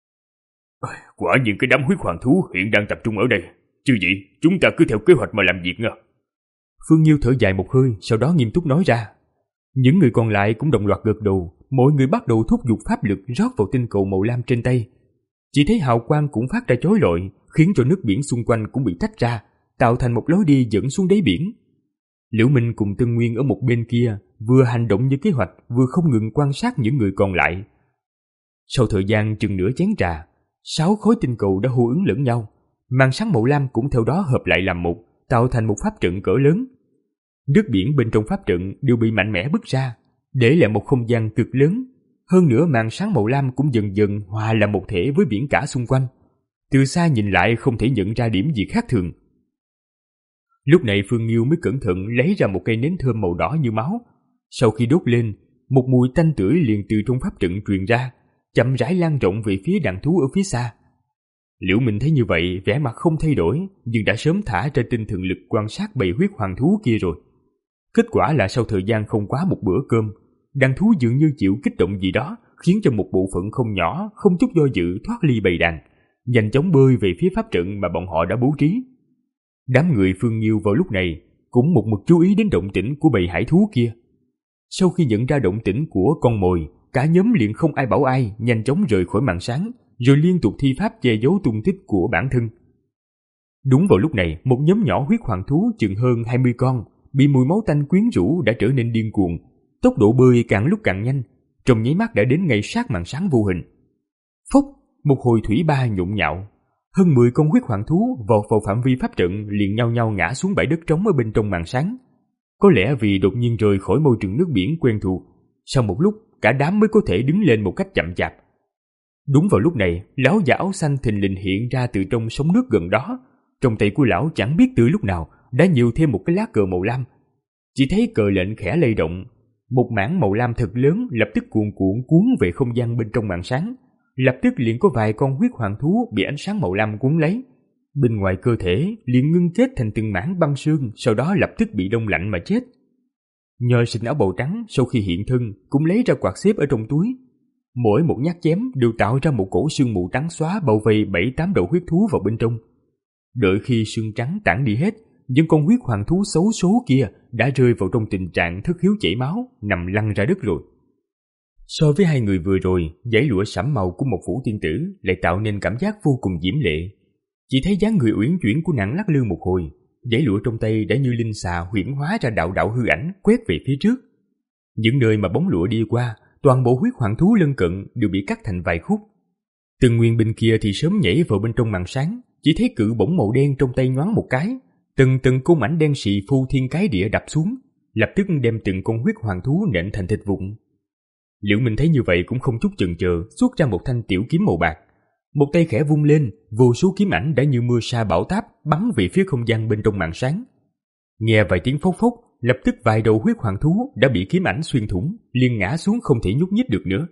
Speaker 3: Quả nhiên cái đám huyết hoàng thú hiện đang tập trung ở đây. Chứ gì, chúng ta cứ theo kế hoạch mà làm việc nha.
Speaker 2: Phương Nhiêu thở dài một hơi, sau đó nghiêm túc nói ra. Những người còn lại cũng đồng loạt gật đầu, mỗi người bắt đầu thúc giục pháp lực rót vào tinh cầu màu lam trên tay. Chỉ thấy hào quang cũng phát ra chói lọi, khiến cho nước biển xung quanh cũng bị tách ra, tạo thành một lối đi dẫn xuống đáy biển. Liễu Minh cùng Tân Nguyên ở một bên kia vừa hành động như kế hoạch, vừa không ngừng quan sát những người còn lại. Sau thời gian chừng nửa chén trà, sáu khối tinh cầu đã hô ứng lẫn nhau, màn sáng màu lam cũng theo đó hợp lại làm một, tạo thành một pháp trận cỡ lớn. Nước biển bên trong pháp trận đều bị mạnh mẽ bứt ra, để lại một không gian cực lớn. Hơn nữa màn sáng màu lam cũng dần dần hòa làm một thể với biển cả xung quanh. Từ xa nhìn lại không thể nhận ra điểm gì khác thường. Lúc này Phương Nhiêu mới cẩn thận lấy ra một cây nến thơm màu đỏ như máu. Sau khi đốt lên, một mùi tanh tưởi liền từ trong pháp trận truyền ra, chậm rãi lan rộng về phía đàn thú ở phía xa. Liễu Minh thấy như vậy, vẻ mặt không thay đổi, nhưng đã sớm thả ra tinh thần lực quan sát bầy huyết hoàng thú kia rồi. Kết quả là sau thời gian không quá một bữa cơm, đàn thú dường như chịu kích động gì đó, khiến cho một bộ phận không nhỏ không chút do dự thoát ly bầy đàn, nhanh chóng bơi về phía pháp trận mà bọn họ đã bố trí. Đám người Phương Nhiêu vào lúc này cũng một mực chú ý đến động tĩnh của bầy hải thú kia. Sau khi nhận ra động tĩnh của con mồi, cả nhóm liền không ai bảo ai nhanh chóng rời khỏi màn sáng, rồi liên tục thi pháp che giấu tung tích của bản thân. Đúng vào lúc này, một nhóm nhỏ huyết hoàng thú chừng hơn hai mươi con bị mùi máu tanh quyến rũ đã trở nên điên cuồng, tốc độ bơi càng lúc càng nhanh, trong nháy mắt đã đến ngay sát màn sáng vô hình. Phốc, một hồi thủy ba nhộn nhạo, hơn mười con huyết hoàng thú vọt vào phạm vi pháp trận liền nhau nhau ngã xuống bãi đất trống ở bên trong màn sáng. Có lẽ vì đột nhiên rời khỏi môi trường nước biển quen thuộc, sau một lúc cả đám mới có thể đứng lên một cách chậm chạp. Đúng vào lúc này, lão già áo xanh thình lình hiện ra từ trong sóng nước gần đó. Trong tay của lão chẳng biết từ lúc nào đã nhiều thêm một cái lá cờ màu lam. Chỉ thấy cờ lệnh khẽ lay động, một mảng màu lam thật lớn lập tức cuồn cuộn cuốn về không gian bên trong màn sáng. Lập tức liền có vài con huyết hoàng thú bị ánh sáng màu lam cuốn lấy. Bên ngoài cơ thể liền ngưng kết thành từng mảng băng xương, sau đó lập tức bị đông lạnh mà chết. Nhờ sinh áo bào trắng sau khi hiện thân cũng lấy ra quạt xếp ở trong túi. Mỗi một nhát chém đều tạo ra một cổ sương mù trắng xóa bao vây bảy tám đầu huyết thú vào bên trong. Đợi khi sương trắng tản đi hết, những con huyết hoàng thú xấu số kia đã rơi vào trong tình trạng thất hiếu chảy máu, nằm lăn ra đất rồi. So với hai người vừa rồi, dải lụa sẫm màu của một phủ tiên tử lại tạo nên cảm giác vô cùng diễm lệ. Chỉ thấy dáng người uyển chuyển của nàng lắc lư một hồi, dải lụa trong tay đã như linh xà huyễn hóa ra đạo đạo hư ảnh quét về phía trước. Những nơi mà bóng lụa đi qua, toàn bộ huyết hoàng thú lân cận đều bị cắt thành vài khúc. Từng nguyên binh kia thì sớm nhảy vào bên trong màn sáng, chỉ thấy cự bổng màu đen trong tay nhoáng một cái, từng từng côn mảnh đen xì phô thiên cái địa đập xuống, lập tức đem từng con huyết hoàng thú nện thành thịt vụn. Liễu Minh thấy như vậy cũng không chút chần chờ, xuất ra một thanh tiểu kiếm màu bạc. Một tay khẽ vung lên, vô số kiếm ảnh đã như mưa sa bão táp bắn về phía không gian bên trong màn sáng. Nghe vài tiếng phốc phốc, lập tức vài đầu huyết hoàng thú đã bị kiếm ảnh xuyên thủng, liền ngã xuống không thể nhúc nhích được nữa.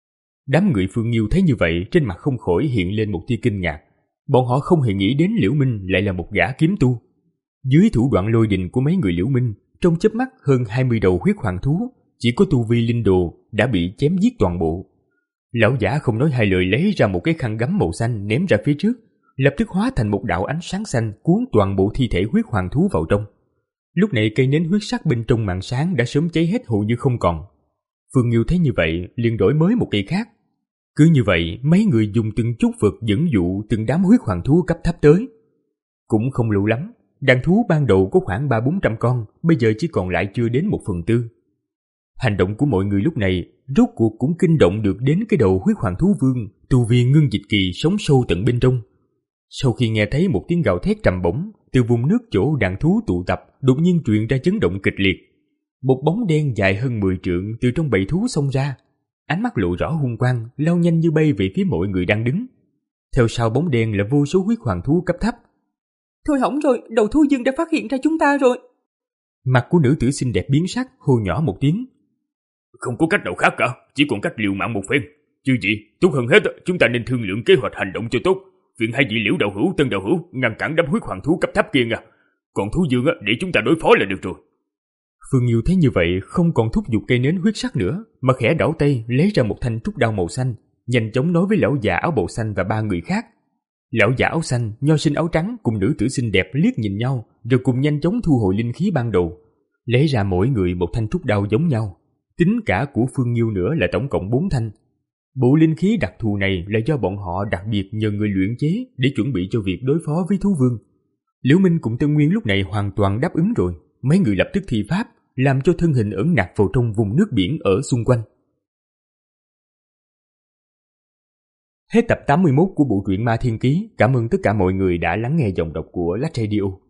Speaker 2: Đám người Phương Nghiêu thấy như vậy, trên mặt không khỏi hiện lên một tia kinh ngạc. Bọn họ không hề nghĩ đến Liễu Minh lại là một gã kiếm tu. Dưới thủ đoạn lôi đình của mấy người Liễu Minh, trong chớp mắt hơn hai mươi đầu huyết hoàng thú, chỉ có tu vi linh đồ đã bị chém giết toàn bộ. Lão giả không nói hai lời lấy ra một cái khăn gấm màu xanh ném ra phía trước, lập tức hóa thành một đạo ánh sáng xanh cuốn toàn bộ thi thể huyết hoàng thú vào trong. Lúc này cây nến huyết sắc bên trong màn sáng đã sớm cháy hết hầu như không còn. Phương Nghiêu thấy như vậy liền đổi mới một cây khác. Cứ như vậy mấy người dùng từng chút vật dẫn dụ từng đám huyết hoàng thú cấp thấp tới. Cũng không lâu lắm, đàn thú ban đầu có khoảng ba bốn trăm con, bây giờ chỉ còn lại chưa đến một phần tư. Hành động của mọi người lúc này rốt cuộc cũng kinh động được đến cái đầu huyết hoàng thú vương, tu vi ngưng dịch kỳ sống sâu tận bên trong. Sau khi nghe thấy một tiếng gào thét trầm bổng, từ vùng nước chỗ đàn thú tụ tập đột nhiên truyền ra chấn động kịch liệt. Một bóng đen dài hơn mười trượng từ trong bầy thú xông ra, ánh mắt lộ rõ hung quang, lao nhanh như bay về phía mọi người đang đứng. Theo sau bóng đen là vô số huyết hoàng thú cấp thấp.
Speaker 4: Thôi hỏng rồi, đầu thú dương đã phát hiện ra chúng ta rồi.
Speaker 2: Mặt của nữ tử xinh đẹp biến sắc, hô nhỏ một tiếng.
Speaker 3: Không có cách nào khác cả, chỉ còn cách liều mạng một phen. Chứ gì, tốt hơn hết chúng ta nên thương lượng kế hoạch hành động cho tốt. Viện hai vị Liễu đạo hữu, Tân đạo hữu ngăn cản đám huyết hoàng thú cấp thấp kia nha. Còn thú dương để chúng ta đối phó là được rồi.
Speaker 2: Phương Nghiêu thấy như vậy không còn thúc giục cây nến huyết sắc nữa, mà khẽ đảo tay lấy ra một thanh trúc đao màu xanh, nhanh chóng nói với lão già áo bào xanh và ba người khác. Lão già áo xanh, nho sinh áo trắng cùng nữ tử xinh đẹp liếc nhìn nhau, rồi cùng nhanh chóng thu hồi linh khí ban đầu, lấy ra mỗi người một thanh trúc đao giống nhau. Tính cả của Phương Nghiêu nữa là tổng cộng bốn thanh. Bộ linh khí đặc thù này là do bọn họ đặc biệt nhờ người luyện chế để chuẩn bị cho việc đối phó với thú vương. Liễu Minh cùng Tân Nguyên lúc này hoàn toàn đáp ứng rồi, mấy người lập tức thi pháp, làm cho thân hình ẩn nặc vào trong vùng nước biển ở xung quanh. Hết tập tám mươi mốt của bộ truyện Ma Thiên Ký. Cảm ơn tất cả mọi người đã lắng nghe giọng đọc của Lách Radio.